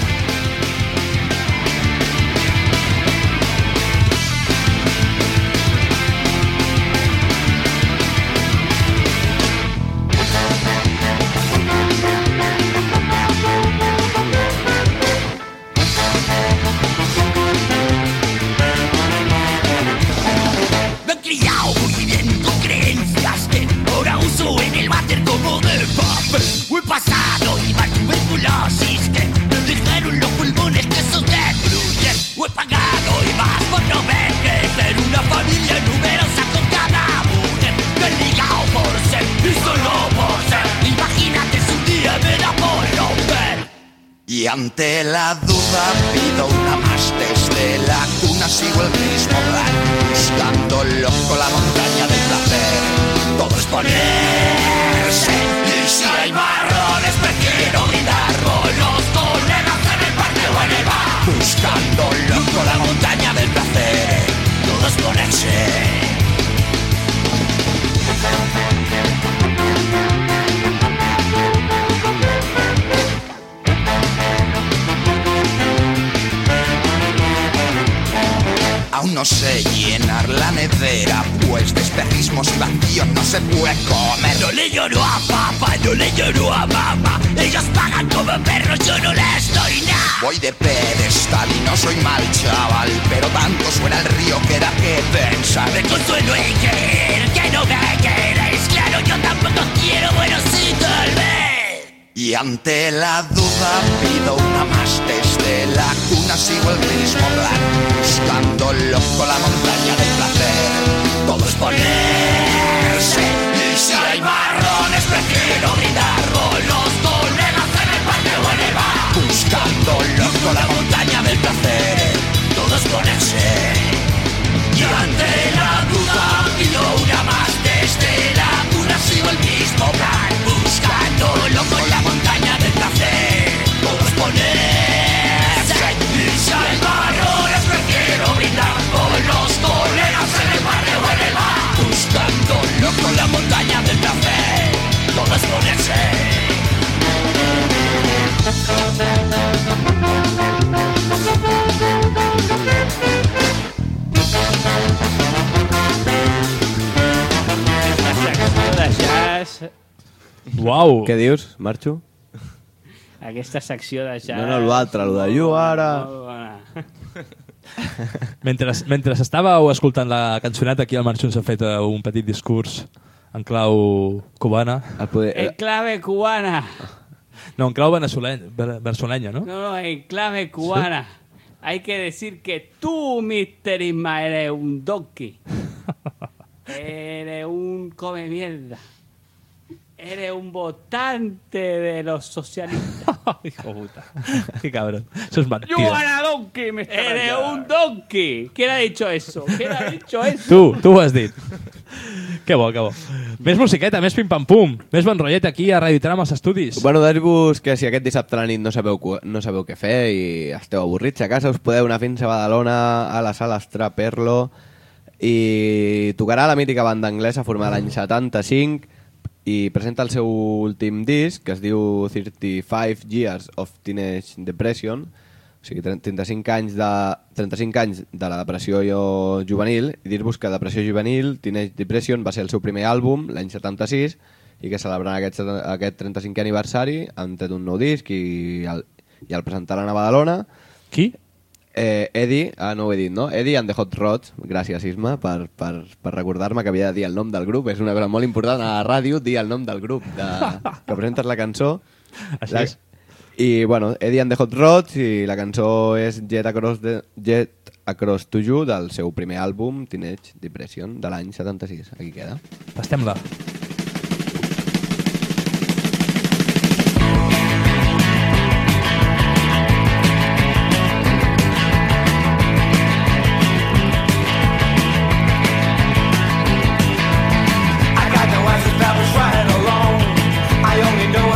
Me he criado muy bien con creencias que ahora uso en el váter como de papel. He pasado iba tuberculosis que me dejaron los pulmones que esos destruyen. He pagado y más por no ver crecer una familia numerosa con cada mujer. Me he ligado por ser y solo por ser. Imagínate si un día me da por romper. Y ante la duda pido una más desde la cuna, sigo el mismo plan, buscando loco la montaña del placer. Todo es ponerse, y si hay marrones prefiero brindar con los colegas en el parque o en el bar. Buscando loco la montaña del placer, todo es ponerse. Aún no sé llenar la nevera, pues de espejismos y vacíos no se puede comer. No le lloro a papá, no le lloro a mamá. Ellos pagan como perros, yo no les doy nada. Voy de pedestal y no soy mal chaval, pero tanto suena el río que da que pensar. Me consuelo en creer que no me queréis. Claro, yo tampoco quiero, bueno, sí, tal vez. Y ante la duda pido una más desde la cuna, sigo el mismo plan, buscando loco la montaña del placer. Todo es ponerse, y si hay marrones prefiero brindar con los colegas en el parque o en el bar. Buscando loco la montaña del placer, todo es ponerse. Y ante la duda pido una más desde la cuna, sigo el mismo plan, buscando loco la montaña del placer. Todo es ponerse, y si hay marrones prefiero brindar con los colegas en el barrio o en el bar. Buscando loco la montaña del placer, todo es ponerse. La secció de jazz... Uau. Què dius, Marxo? Aquesta secció de jazz... No, no, l'altre, el de jo ara... Molt bona. Mentre, mentre estàveu escoltant la cançoneta, aquí el Marxun s'ha fet uh, un petit discurs en clau cubana. El poder... En clave cubana. No, en clau veneçolenya, veneçolenya, no? No, no, en clave cubana. Hay que decir que tú, mister Isma, eres un donkey. Eres un come mierda. Eres un votante de los socialistas. Hijo puta. Qué cabrón. Eso es mentira. You are a donkey, mister Eres un donkey. ¿Quién ha dicho eso? ¿Quién ha dicho eso? Tu, tu ho has dit. Que bo, que bo. Més musiqueta, més pim-pam-pum. Més bon rotllet aquí a Radio Trama als estudis. Bueno, dir-vos que si aquest dissabte a la nit no sabeu, no sabeu què fer i esteu avorrits a casa, us podeu anar fins a Badalona, a la sala Astra Perlo, i tocarà la mítica banda anglesa formada l'any setanta-cinc i presenta el seu últim disc, que es diu thirty-five Years of Teenage Depression, o sigui, trenta-cinc anys de, trenta-cinc anys de la depressió juvenil, i dir-vos que Depressió Juvenil, Teenage Depression, va ser el seu primer àlbum, l'any setanta-sis, i que celebrant aquest, aquest trenta-cinquè aniversari han tret un nou disc i el, i el presentaran a Badalona. Qui? Eh, Eddie, ah, no ho he dit, no? Eddie and the Hot Rods, gràcies Isma per, per, per recordar-me que havia de dir el nom del grup, és una cosa molt important a la ràdio, dir el nom del grup de, que presentes la cançó. Així la, és. I bueno, Eddie and the Hot Rods, i la cançó és Jet Across, the, Jet Across to You, del seu primer àlbum, Teenage Depression, de l'any setanta-sis. Aquí queda. Tastem-la.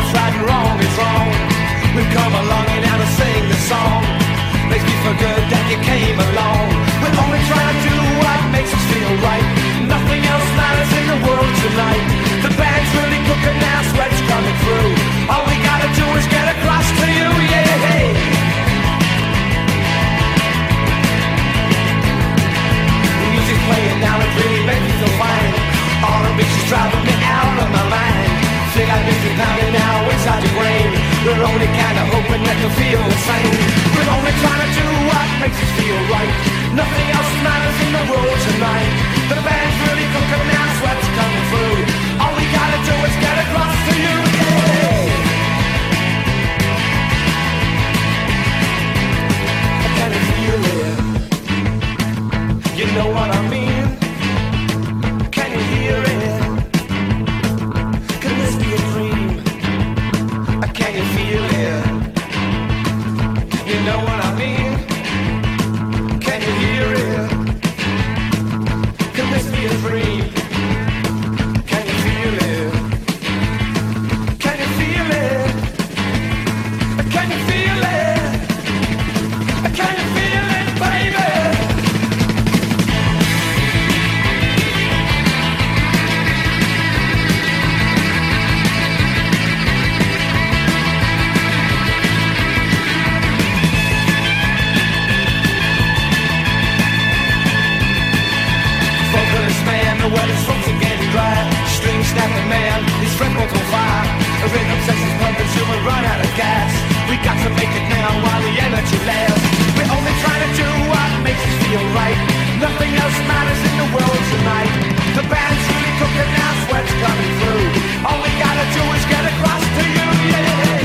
Come along and now to sing the song. Makes me feel good that you came along. We're only trying to do what makes us feel right. Nothing else matters in the world tonight. The band's really cooking now, sweat's coming through. All we gotta do is get across to you, yeah, hey. The music playing now, it really makes me feel fine. All the beats is driving me out of my mind. Think I've been pounding now inside your brain. We're only kinda hoping that you'll feel the same. We're only trying to do what makes us feel right. Nothing else matters in the world tonight. The band's really cooking now, sweat's coming through. All we gotta do is get across to you, yeah. Can you feel it? You know what I mean? Can you hear it? Can this be a dream? Can you feel it? You know what I mean? Can you hear it? Can this be a dream? Can you feel it? Can you feel it? Can you feel it? Can you feel it, baby? The weather's folks are getting dry. String snapping man, his friend won't on fire. A rhythm section's pumping till we run out of gas. We got to make it now while the energy lasts. We're only trying to do what makes us feel right. Nothing else matters in the world tonight. The band's really cooking now, sweat's coming through. All we gotta do is get across to you, yeah.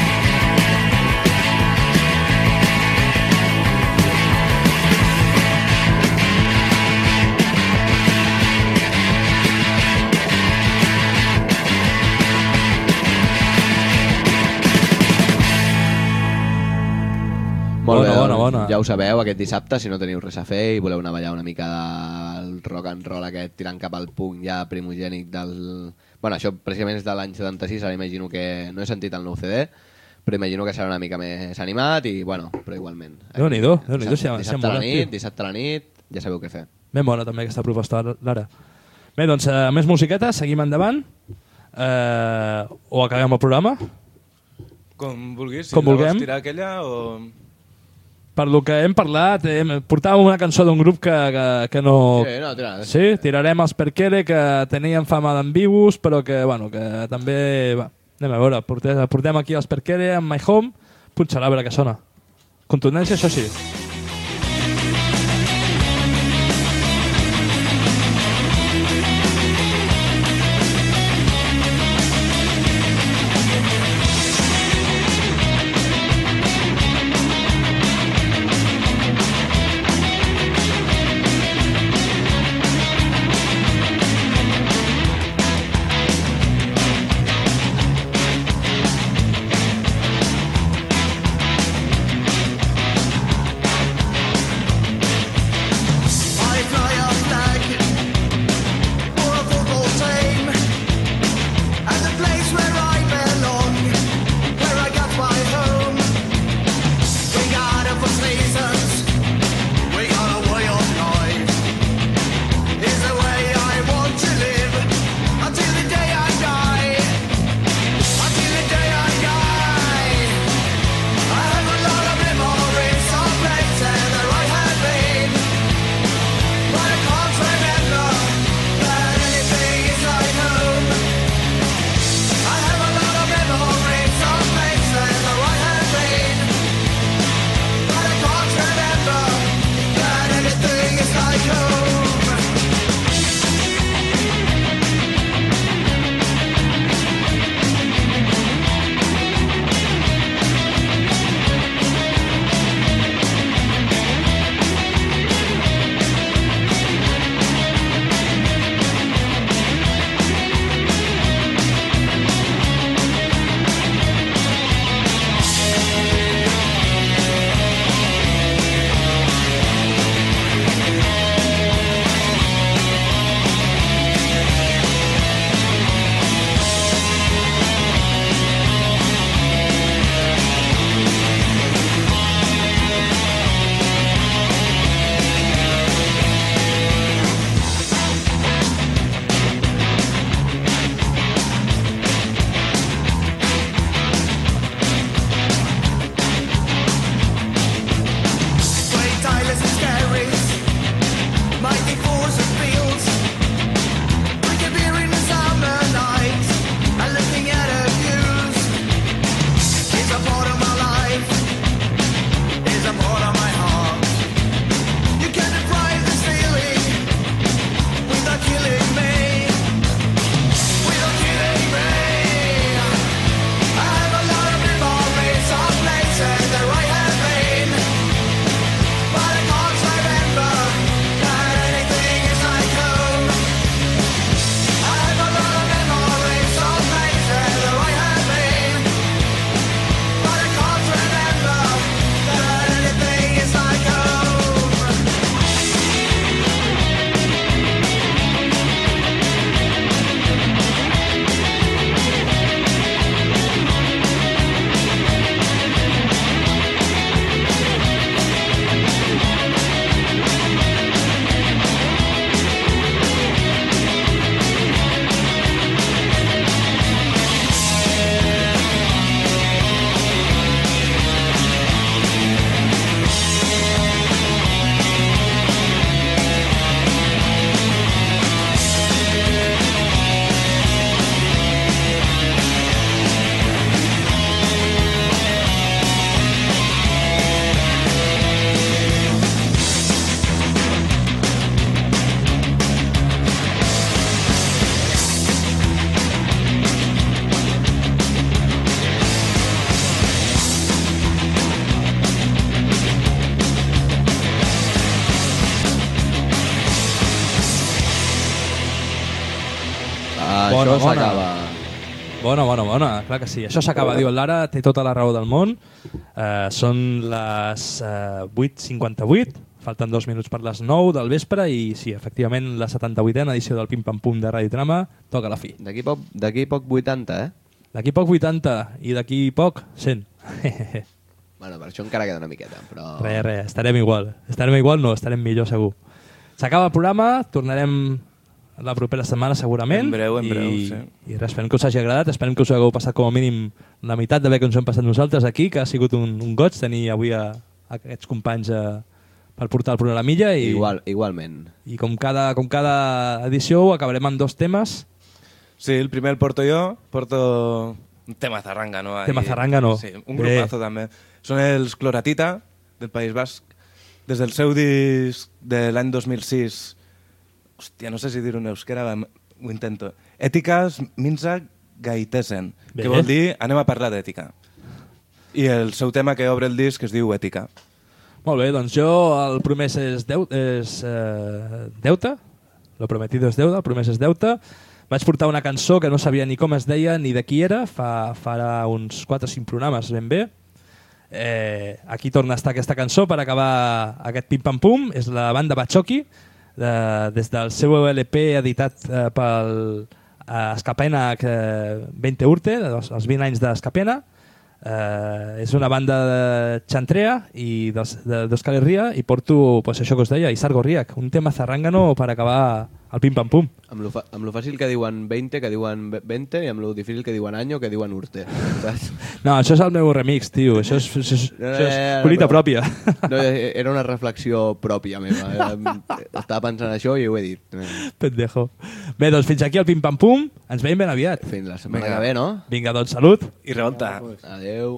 Molt Bona, bé, bona, doncs, bona. Ja ho sabeu, aquest dissabte, si no teniu res a fer i voleu anar a ballar una mica del rock and roll aquest, tirant cap al punk ja primogènic del... Bueno, això precisament és de l'any setanta-sis, ara imagino que... No he sentit el nou C D, però imagino que serà una mica més animat i, bueno, però igualment. Déu-n'hi-do, Déu-n'hi-do, si Dissabte, si dissabte a la mola, nit, tio. dissabte a la nit, ja sabeu què fer. Ben bona també aquesta proposta, Lara. Bé, doncs, eh, més musiqueta, seguim endavant. Eh, o acabem el programa. Com vulguis, si Com la vulguem. vols tirar aquella o... Per lo que hem parlat, eh, portàvem una cançó d'un grup que, que, que no... Sí, no, tira. Sí, tirarem els Perkele, que tenien fama d'ambiguos, però que, bueno, que també... Va, anem a veure, portem, portem aquí els Perkele amb My Home, punxa-la a veure què sona. Contundència, això sí. bona, Això bona. s'acaba. Bona, bona, bona, clar que sí. Això s'acaba, diu el Lara, té tota la raó del món. Uh, són les uh, vuit cinquanta-vuit, falten dos minuts per les nou del vespre i sí, efectivament, la setanta-vuitena edició del Pim Pam Pum de Ràdio Trama toca la fi. D'aquí poc, d'aquí poc vuitanta, eh? D'aquí poc vuitanta i d'aquí poc cent. Bueno, per això encara queda una miqueta, però... Res, res, estarem igual. Estarem igual, no, estarem millor segur. S'acaba el programa, tornarem la propera setmana segurament. En breu, en breu, i, sí. I res, esperem que us hagi agradat, esperem que us hagueu passat com a mínim la meitat de bé que ens hem passat nosaltres aquí, que ha sigut un, un goig tenir avui a, a aquests companys a, per portar el programilla. I, Igual, igualment. I com cada, com cada edició acabarem amb dos temes. Sí, el primer el porto jo, porto un tema zarranga, no? Ahí- Tema zarranga, no. Sí, un Bé. grupazo també. Són els Cloratita, del País Basc, des del seu disc de l'any dos mil sis. Hòstia, no sé si dir-ho en euskera, va, ho intento. Ètiques Minza Gaitesen, Bé. que vol dir anem a parlar d'ètica. I el seu tema que obre el disc es diu Ètica. Molt bé, doncs jo el promès és, deu, és eh, deute, lo prometido és deuda, el promès és deute. Vaig portar una cançó que no sabia ni com es deia ni de qui era, fa, farà uns quatre o cinc programes ben bé. Eh, aquí torna a estar aquesta cançó per acabar aquest Pim Pam Pum, és la banda Bachoqui, de, des del seu L P editat eh, pel eh, Escapena eh, vint Urte, els, els vint anys d'Escapena. Eh, és una banda de Chantrea i d'Euskal Herria i porto pues, això que us deia, Izar Gorriak, un tema zarrangano per acabar el Pim Pam Pum. Amb lo, fa, amb lo fàcil que diuen vint, que diuen vint, i amb lo difícil que diuen año, que diuen urte. Saps? No, això és el meu remix, tio, això és, això és, No, no, això és no, no, collita no. pròpia. No, era una reflexió pròpia meva. Era- Estava pensant això i ho he dit. Pendejo. Bé, doncs fins aquí el Pim Pam Pum, ens veiem ben aviat. Fins la setmana Vinga. que ve, no? Vinga, doncs salut. I revolta. Adeu.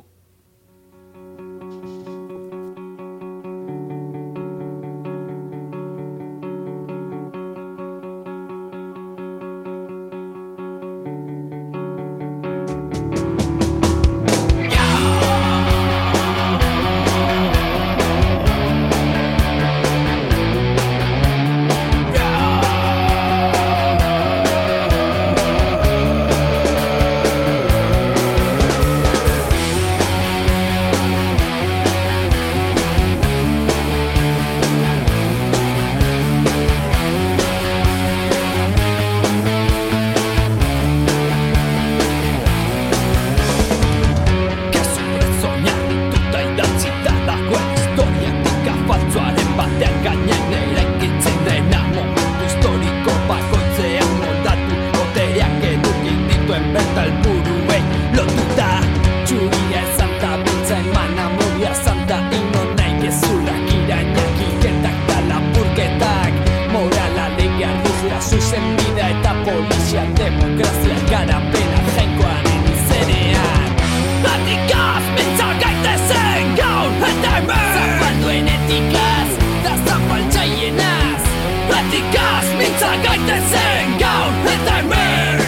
Zuzenbidea eta polizia, demokrazia, garapena, jainkoaren izenean. Etikaz, mintza gaitezen gaur eta hemen. Zapalduen etikaz, da zapaltzaienaz. Etikaz, mintza gaitezen gaur eta hemen.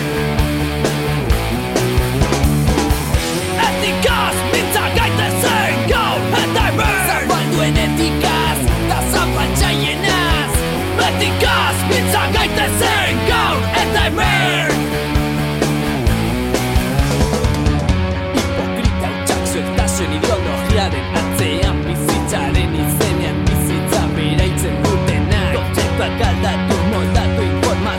Etikaz, mintza gaitezen gaur eta hemen. Zapalduen etikaz, da zapaltzaienaz. Etikaz, mintza gaitezen gaur eta hemen. Hipokrita hutsak zuektasun ideologiaren atzean, bizitzaren izenean bizitza beraitzen dutenak. Kontzeptuak aldatu, moldatu, informazioa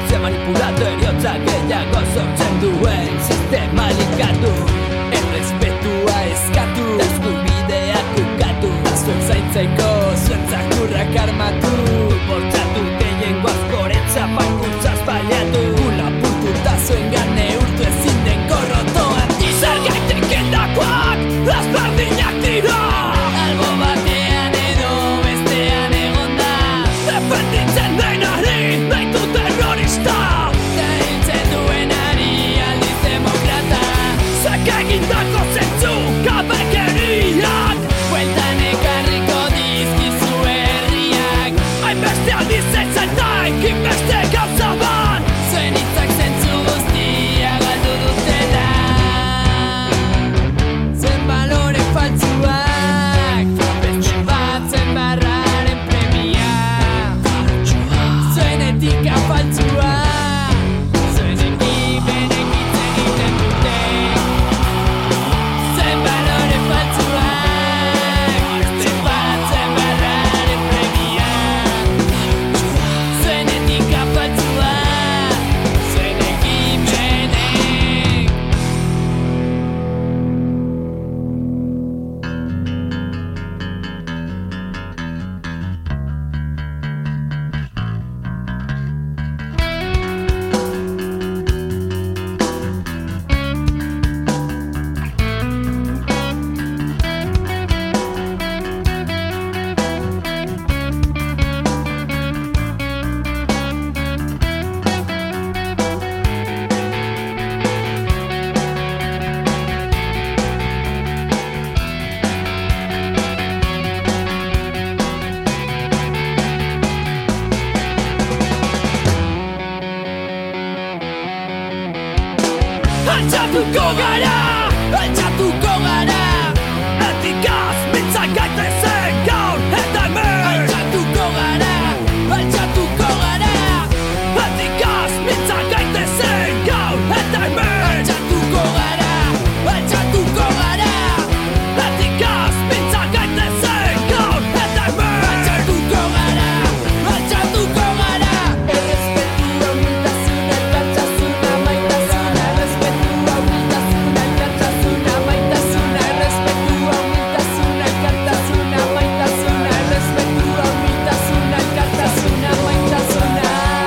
Altxatuko gara, altxatuko gara, etikaz mintzak gaitezen gaur eta hemen. Altxatuko gara, altxatuko gara, etikaz mintzak gaitezen gaur eta hemen. Altxatuko gara, altxatuko gara, etikaz mintzak gaitezen gaur eta hemen. Altxatuko gara, altxatuko gara, errespetua, humiltasuna, elkartasuna, maitasuna, errespetua, humiltasuna, elkartasuna, maitasuna, errespetua, humiltasuna, elkartasuna, maitasuna, errespetua, humiltasuna, elkartasuna, maitasuna,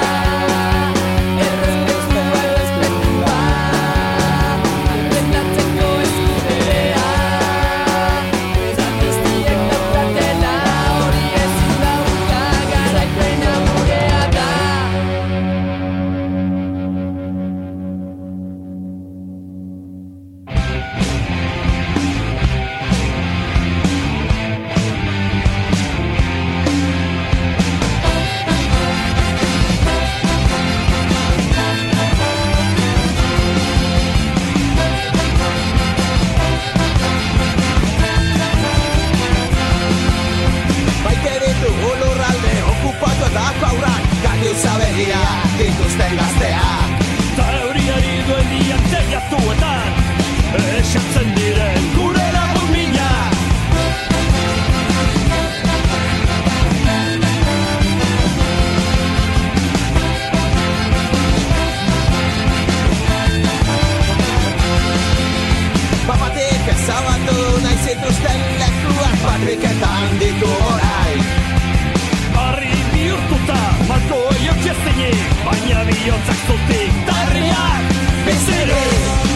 errespetua, errespetua, defendatzeko eskubidea, esan guztiek daukatela, hori ezin da uka, garaipena gurea da. Maite ditugu lurralde okupatuetako haurrak, gakiuza begia dituzten gazteak. Ta euriari duen dian teiatuetan, esertzen diren gure lagun mina. Papatik ezabatu nahi zituzten lekuak patriketan ditu orain. Harri bihurtuta, malko jotxezeinik, baina bihotzak zutik, tarriak, bizirik.